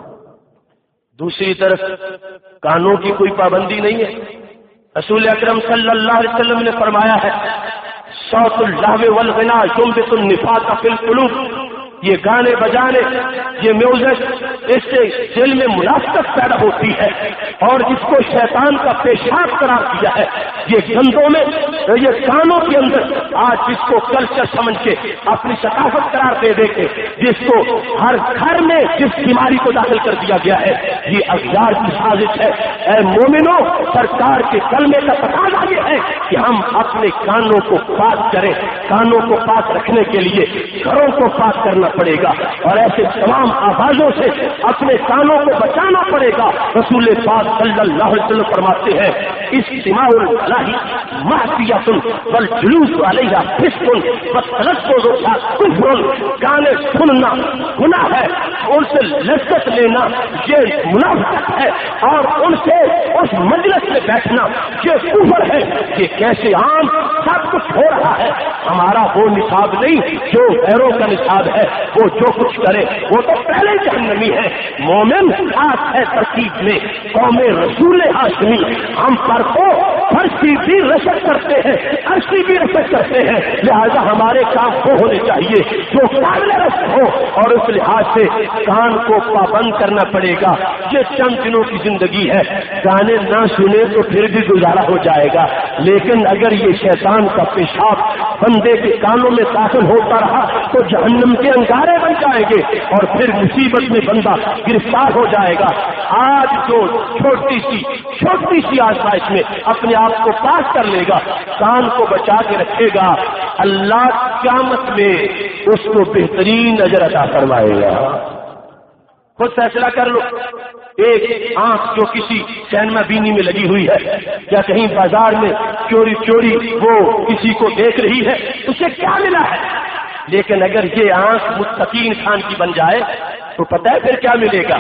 دوسری طرف کانوں کی کوئی پابندی نہیں ہے۔ رسول اکرم صلی اللہ علیہ وسلم نے فرمایا ہے صوت اللہو والغنا ينبت النفاق فی القلوب، یہ گانے بجانے، یہ میوزک، اس سے دل میں منافقت پیدا ہوتی ہے اور جس کو شیطان کا پیشاب قرار دیا ہے، یہ گندوں میں، یہ کانوں کے اندر آج جس کو کلچر سمجھ کے اپنی ثقافت قرار دے دے کے جس کو ہر گھر میں جس بیماری کو داخل کر دیا گیا ہے، یہ اغیار کی سازش ہے۔ اے مومنوں، سرکار کے کلمے کا تقاضا یہ ہے کہ ہم اپنے کانوں کو پاک کریں۔ کانوں کو پاک رکھنے کے لیے گھروں کو پاک کرنا پڑے گا اور ایسے تمام آوازوں سے اپنے کانوں کو بچانا پڑے گا۔ رسول پاک صلی اللہ علیہ وسلم فرماتے ہیں استماع الفلاح معصیۃ والجلوس علیہا فسق والتلذذ بها کفر، گانے سننا گناہ ہے، ان سے لذت لینا یہ منافقت ہے، اور ان سے اس مجلس میں بیٹھنا یہ کفر ہے۔ یہ کیسے عام سب کچھ ہو رہا ہے، ہمارا وہ نصاب نہیں جو غیروں کا نصاب ہے، وہ جو کچھ کرے وہ تو پہلے جہنمی ہے۔ مومن خاص ہے ترکیب میں قوم رسول ہاشمی، ہم پر تو فرشی بھی رشک کرتے ہیں، عرشی بھی رشک کرتے ہیں، لہذا ہمارے کام وہ ہونے چاہیے جو قابل رشک ہو، اور اس لحاظ سے کان کو پابند کرنا پڑے گا۔ یہ چند دنوں کی زندگی ہے، گانے نہ سنے تو پھر بھی گزارا ہو جائے گا، لیکن اگر یہ شیطان کا پیشاب بندے کے کانوں میں داخل ہوتا رہا تو جہنم کے انگارے بن جائیں گے اور پھر مصیبت میں بندہ گرفتار ہو جائے گا۔ آج جو چھوٹی سی آزمائش میں اپنے آپ کو پاس کر لے گا، کان کو بچا کے رکھے گا، اللہ قیامت میں اس کو بہترین اجر عطا فرمائے گا۔ خود فیصلہ کر لو، ایک آنکھ جو کسی سینما بینی میں لگی ہوئی ہے یا کہیں بازار میں چوری وہ کسی کو دیکھ رہی ہے، اسے کیا ملا ہے؟ لیکن اگر یہ آنکھ متقین خان کی بن جائے تو پتہ ہے پھر کیا ملے گا؟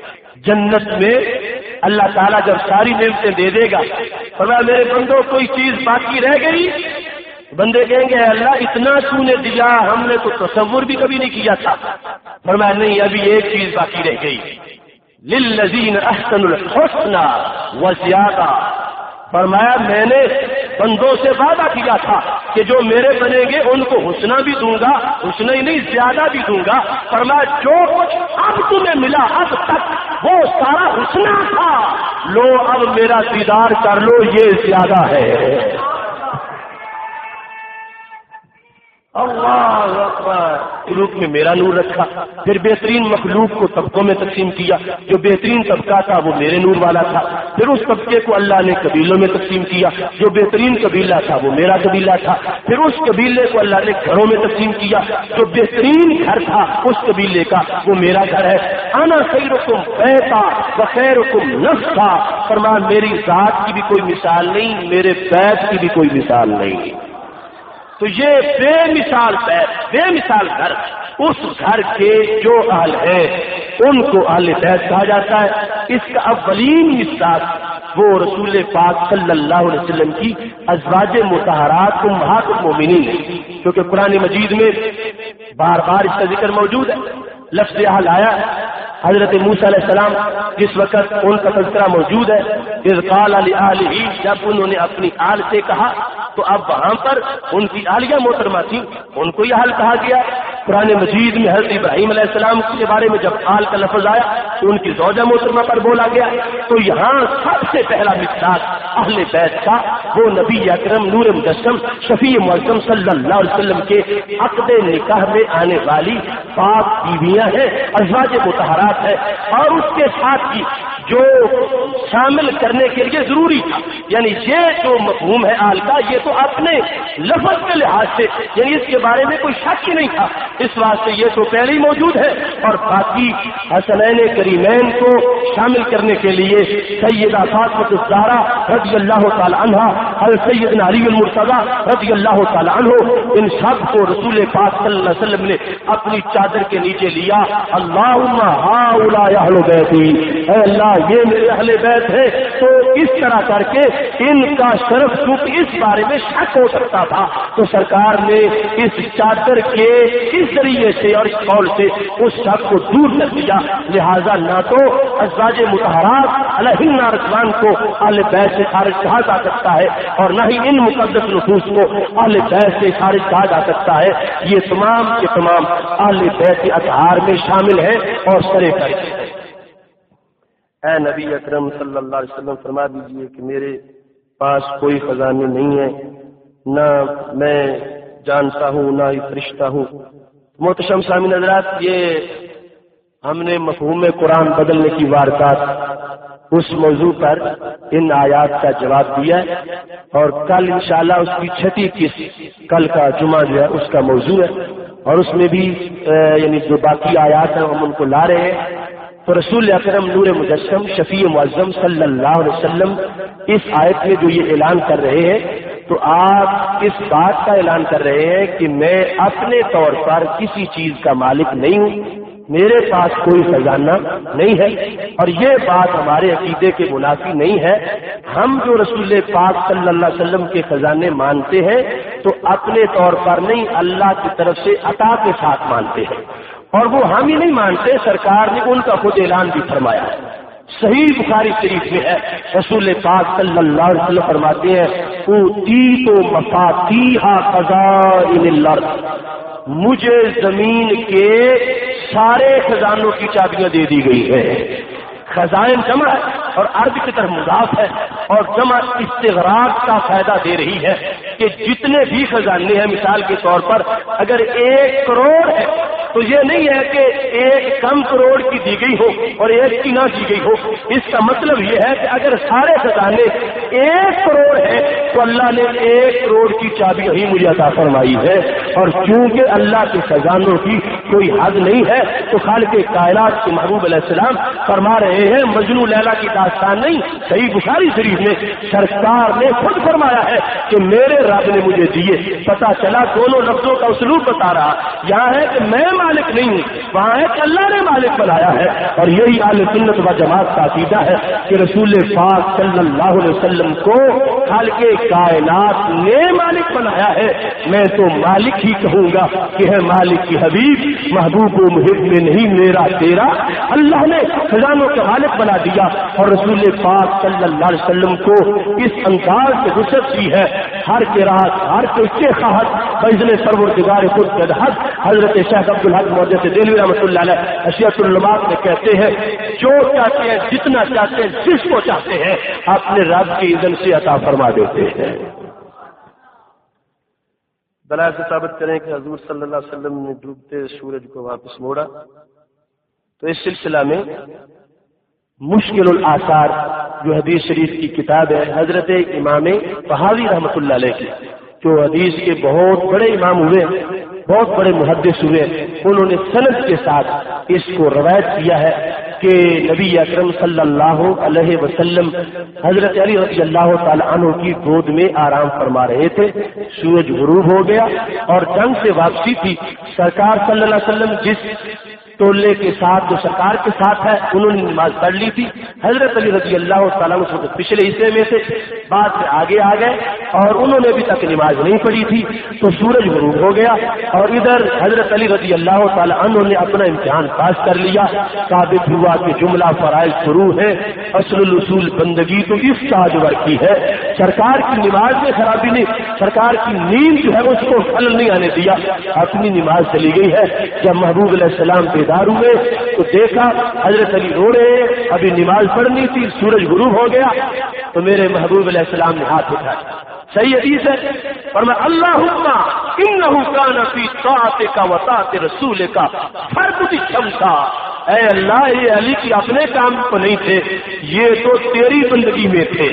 جنت میں اللہ تعالیٰ جب ساری نعمتیں دے دے گا، فرمایا میرے بندوں کوئی چیز باقی رہ گئی؟ بندے کہیں گے اللہ اتنا تو نے دیا، ہم نے تو تصور بھی کبھی نہیں کیا تھا۔ فرمایا نہیں، ابھی ایک چیز باقی رہ گئی، للذین احسنوا الحسنى وزیادہ۔ فرمایا میں نے بندوں سے وعدہ کیا تھا کہ جو میرے بنیں گے ان کو حسنہ بھی دوں گا، حسنہ ہی نہیں زیادہ بھی دوں گا۔ فرمایا جو کچھ اب تمہیں ملا اب تک وہ سارا حسنہ تھا، لو اب میرا دیدار کر لو، یہ زیادہ ہے۔ اللہ اکبر، مخلوق میں میرا نور رکھا، پھر بہترین مخلوق کو طبقوں میں تقسیم کیا، جو بہترین طبقہ تھا وہ میرے نور والا تھا، پھر اس طبقے کو اللہ نے قبیلوں میں تقسیم کیا، جو بہترین قبیلہ تھا وہ میرا قبیلہ تھا، پھر اس قبیلے کو اللہ نے گھروں میں تقسیم کیا، جو بہترین گھر تھا اس قبیلے کا وہ میرا گھر ہے۔ انا خیرکم بیتا وخیرکم نفسا، فرمایا میری ذات کی بھی کوئی مثال نہیں، میرے بیت کی بھی کوئی مثال نہیں۔ تو یہ بے مثال بیت، بے مثال گھر، اس گھر کے جو اہل ہیں ان کو اہل بیت کہا جاتا ہے۔ اس کا اولین مصداق وہ رسول پاک صلی اللہ علیہ وسلم کی ازواج مطہرات امہات المومنین ہے، کیونکہ قرآن مجید میں بار بار اس کا ذکر موجود ہے، لفظ اہل آیا ہے۔ حضرت موسیٰ علیہ السلام جس وقت ان کا تذکرہ موجود ہے، اذ قال لأہلہ، جب انہوں نے اپنی آل سے کہا، تو اب وہاں پر ان کی آلیہ محترمہ تھی، ان کو یہ حال کہا گیا۔ قرآن مجید میں حضرت ابراہیم علیہ السلام کے بارے میں جب آل کا لفظ آیا تو ان کی زوجہ محترمہ پر بولا گیا۔ تو یہاں سب سے پہلا مصداق اہل بیت کا وہ نبی اکرم نور مجسم شفیع معظم صلی اللہ علیہ وسلم کے عقد نکاح میں آنے والی پاک بیویاں ہیں، ازواج مطہرات ہے، اور اس کے ساتھ ہی جو شامل کرنے کے لیے ضروری تھا، یعنی یہ جو مفہوم ہے آل کا، یہ تو اپنے لفظ کے لحاظ سے یعنی اس کے بارے میں کوئی شک ہی نہیں تھا، اس واسطے یہ تو پہلے ہی موجود ہے، اور باقی حسنین کریمین کو شامل کرنے کے لیے سیدہ فاطمہ الزہرا رضی اللہ تعالی عنہا، حضرت سیدنا علی المرتضی رضی اللہ تعالی عنہ، ان سب کو رسول پاک صلی اللہ علیہ وسلم نے اپنی چادر کے نیچے لیا۔ اللہم ہؤلاء اہل بیتی، اے اللہ یہ میرے اہل بیت ہے۔ تو اس طرح کر کے ان کا شرف چونکہ اس بارے میں شک ہو سکتا تھا، تو سرکار نے اس چادر کے اس ذریعے سے اور اس قول سے اس شک کو دور کر دیا۔ لہذا نہ تو ازواج مطہرات علیہن رضوان کو اہل بیت سے خارج کہا جا سکتا ہے، اور نہ ہی ان مقدس نفوس کو اہل بیت سے خارج کہا جا سکتا ہے۔ یہ تمام کے تمام اہل بیت اطہار میں شامل ہیں اور سرے پر۔ اے نبی اکرم صلی اللہ علیہ وسلم فرما دیجئے کہ میرے پاس کوئی خزانے نہیں ہے، نہ میں جانتا ہوں نہ ہی فرشتہ ہوں۔ محتشم سامعین حضرات، یہ ہم نے مفہوم قرآن بدلنے کی واردات اس موضوع پر ان آیات کا جواب دیا ہے، اور کل انشاءاللہ اس کی 6 قسط، کل کا جمعہ جو ہے اس کا موضوع ہے، اور اس میں بھی یعنی جو باقی آیات ہیں ہم ان کو لا رہے ہیں۔ تو رسول اکرم نور مجسم شفیع معظم صلی اللہ علیہ وسلم اس آیت میں جو یہ اعلان کر رہے ہیں، تو آپ اس بات کا اعلان کر رہے ہیں کہ میں اپنے طور پر کسی چیز کا مالک نہیں ہوں، میرے پاس کوئی خزانہ نہیں ہے، اور یہ بات ہمارے عقیدے کے منافی نہیں ہے۔ ہم جو رسول پاک صلی اللہ علیہ وسلم کے خزانے مانتے ہیں تو اپنے طور پر نہیں، اللہ کی طرف سے عطا کے ساتھ مانتے ہیں، اور وہ ہم ہی نہیں مانتے، سرکار نے ان کا خود اعلان بھی فرمایا ہے۔ صحیح بخاری شریف میں ہے، رسول پاک صلی اللہ علیہ وسلم فرماتے ہیں، اوتیت مفاتیح خزائن الارض، مجھے زمین کے سارے خزانوں کی چابیاں دے دی گئی ہیں۔ خزائن جمع ہے اور ارض کی طرف مضاف ہے، اور جمع استغراق کا فائدہ دے رہی ہے کہ جتنے بھی خزانے ہیں، مثال کے طور پر اگر 1 کروڑ ہے تو یہ نہیں ہے کہ 1 کم کروڑ کی دی گئی ہو اور 1 کی نہ دی گئی ہو، اس کا مطلب یہ ہے کہ اگر سارے خزانے 1 کروڑ ہے تو اللہ نے 1 کروڑ کی چابی ہی مجھے عطا فرمائی ہے، اور چونکہ اللہ کے خزانوں کی کوئی حد نہیں ہے تو خالق کائنات کے محبوب علیہ السلام فرما رہے ہیں، مجنو لیلا کی داستان نہیں، صحیح بخاری شریف میں سرکار نے خود فرمایا ہے کہ میرے رب نے مجھے دیے۔ پتا چلا دونوں لفظوں کا اسلوب بتا رہا، یہاں ہے کہ میں مالک نہیں ہوں، وہاں ہے کہ اللہ نے مالک بنایا ہے، اور یہی اہل سنت و جماعت کا عقیدہ ہے کہ رسول پاک صلی اللہ علیہ وسلم کو خالق کائنات نے مالک بنایا ہے۔ میں تو مالک ہی کہوں گا کہ ہے مالک کی حبیب، محبوب و محب میں نہیں میرا تیرا، اللہ نے خزانوں کا مالک بنا دیا، اور رسول پاک صلی اللہ علیہ وسلم کو اس انداز سے رخصت کی ہے، ہر کے رات ہر کے استخاحت فضل پروردگار خود قدحت حضرت شیخ عبدالحق محدث دہلوی رحمۃ اللہ علیہ اشیاء العلماء میں کہتے ہیں، جو چاہتے ہیں جتنا چاہتے ہیں جس کو چاہتے ہیں اپنے رب کی اذن سے عطا فرما دیتے ہیں۔ دلائل سے ثابت کریں کہ حضور صلی اللہ علیہ وسلم نے ڈوبتے سورج کو واپس موڑا۔ تو اس سلسلہ میں مشکل الآثار جو حدیث شریف کی کتاب ہے حضرت امام طحاوی رحمۃ اللہ علیہ کی، جو حدیث کے بہت بڑے امام ہوئے، بہت بڑے محدث ہوئے، انہوں نے سند کے ساتھ اس کو روایت کیا ہے کہ نبی اکرم صلی اللہ علیہ وسلم حضرت علی رضی اللہ تعالی عنہ کی گود میں آرام فرما رہے تھے. سورج غروب ہو گیا اور جنگ سے واپسی تھی. سرکار صلی اللہ علیہ وسلم جس ٹولے کے ساتھ جو سرکار کے ساتھ ہے انہوں نے نماز پڑھ لی تھی. حضرت علی رضی اللہ تعالیٰ عنہ پچھلے حصے میں سے بعد میں آگے آ گئے اور انہوں نے ابھی تک نماز نہیں پڑھی تھی. تو سورج غروب ہو گیا اور ادھر حضرت علی رضی اللہ تعالیٰ عنہ نے اپنا امتحان پاس کر لیا. ثابت ہوا کہ جملہ فرائض شروع ہے. اصل الاصول بندگی تو اس تاجور کی ہے. سرکار کی نماز میں خرابی نہیں, سرکار کی نیند جو ہے اس کو خلل نہیں آنے دیا. اپنی نماز چلی گئی ہے. جب محبوب علیہ السلام بیدار ہوئے تو دیکھا حضرت علی رو رہے, ابھی نماز پڑھنی تھی, سورج غروب ہو گیا. تو میرے محبوب علیہ السلام نے ہاتھ اٹھایا. صحیح حدیث ہے, فرمایا اللہم انہ کان فی طاعتک و طاعت رسولک فرد الشمس. اے اللہ, یہ علی کی اپنے کام کو نہیں تھے, یہ تو تیری بندگی میں تھے.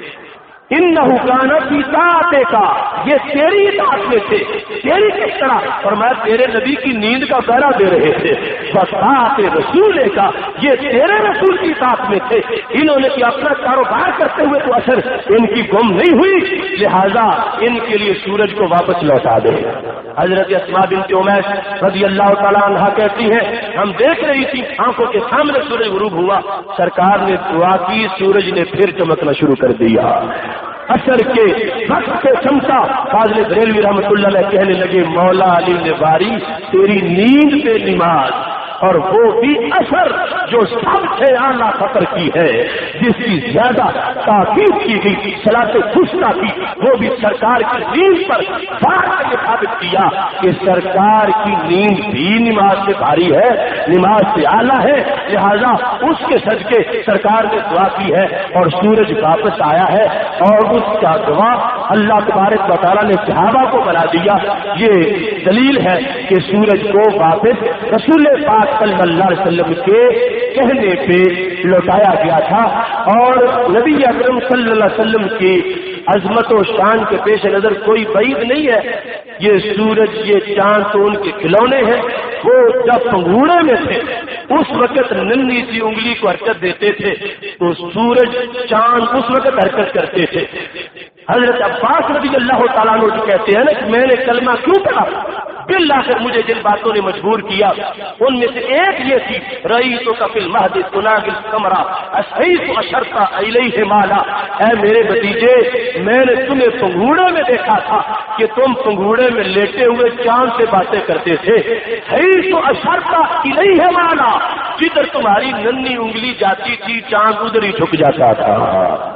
انہ کان فی طاعتک, یہ تیری اطاعت میں تھے. تیری کس طرح؟ فرمایا تیرے نبی کی نیند کا پہرا دے رہے تھے. طاعت رسول کا, یہ تیرے رسول کی اطاعت میں تھے. انہوں نے کہ اپنا کاروبار کرتے ہوئے تو اثر ان کی گم نہیں ہوئی, لہذا ان کے لیے سورج کو واپس لوٹا دے. حضرت اسماء بنت امیس رضی اللہ تعالیٰ عنہا کہتی ہیں ہم دیکھ رہی تھی آنکھوں کے سامنے سورج غروب ہوا, سرکار نے دعا کی, سورج نے پھر چمکنا شروع کر دیا. اثر کے وقت سے سمجھا. فاضل بریلوی رحمۃ اللہ علیہ کہنے لگے مولا علی نے باری تیری نیند پہ نماز, اور وہ بھی اثر جو سب سے اعلیٰ خطر کی ہے, جس کی زیادہ تاکید کی گئی صلاۃ الوسطیٰ کی, وہ بھی سرکار کی نیند پر بار کے ثابت کیا کہ سرکار کی نیند بھی نماز سے بھاری ہے, نماز سے اعلیٰ ہے. لہذا اس کے صدقے سرکار نے دعا کی ہے اور سورج واپس آیا ہے, اور اس کا دعا اللہ تبارک و تعالیٰ نے صحابہ کو بنا دیا. یہ دلیل ہے کہ سورج کو واپس رسول پاک صلی اللہ علیہ وسلم کے کہنے پہ لوٹایا گیا تھا. اور نبی اکرم صلی اللہ علیہ وسلم کی عظمت و شان کے پیش نظر کوئی بعید نہیں ہے. یہ سورج یہ چاند تو ان کے کھلونے ہیں. وہ جب پنگوڑے میں تھے اس وقت ننھی سی انگلی کو حرکت دیتے تھے تو سورج چاند اس وقت حرکت کرتے تھے. حضرت عباس رضی اللہ تعالیٰ عنہ جو کہتے ہیں نا کہ میں نے کلمہ کیوں پڑھا, بالآخر مجھے جن باتوں نے مجبور کیا ان میں سے ایک یہ تھی رئیسو کا فی المہد تناغ القمر اصحیث اشرتا الیہ مالا. اے میرے بھتیجے, میں نے تمہیں پنگوڑے میں دیکھا تھا کہ تم پنگوڑے میں لیٹے ہوئے چاند سے باتیں کرتے تھے. حیث اشرتا الیہ مالا, جدھر تمہاری ننھی انگلی جاتی تھی چاند ادھر ہی جھک جاتا تھا.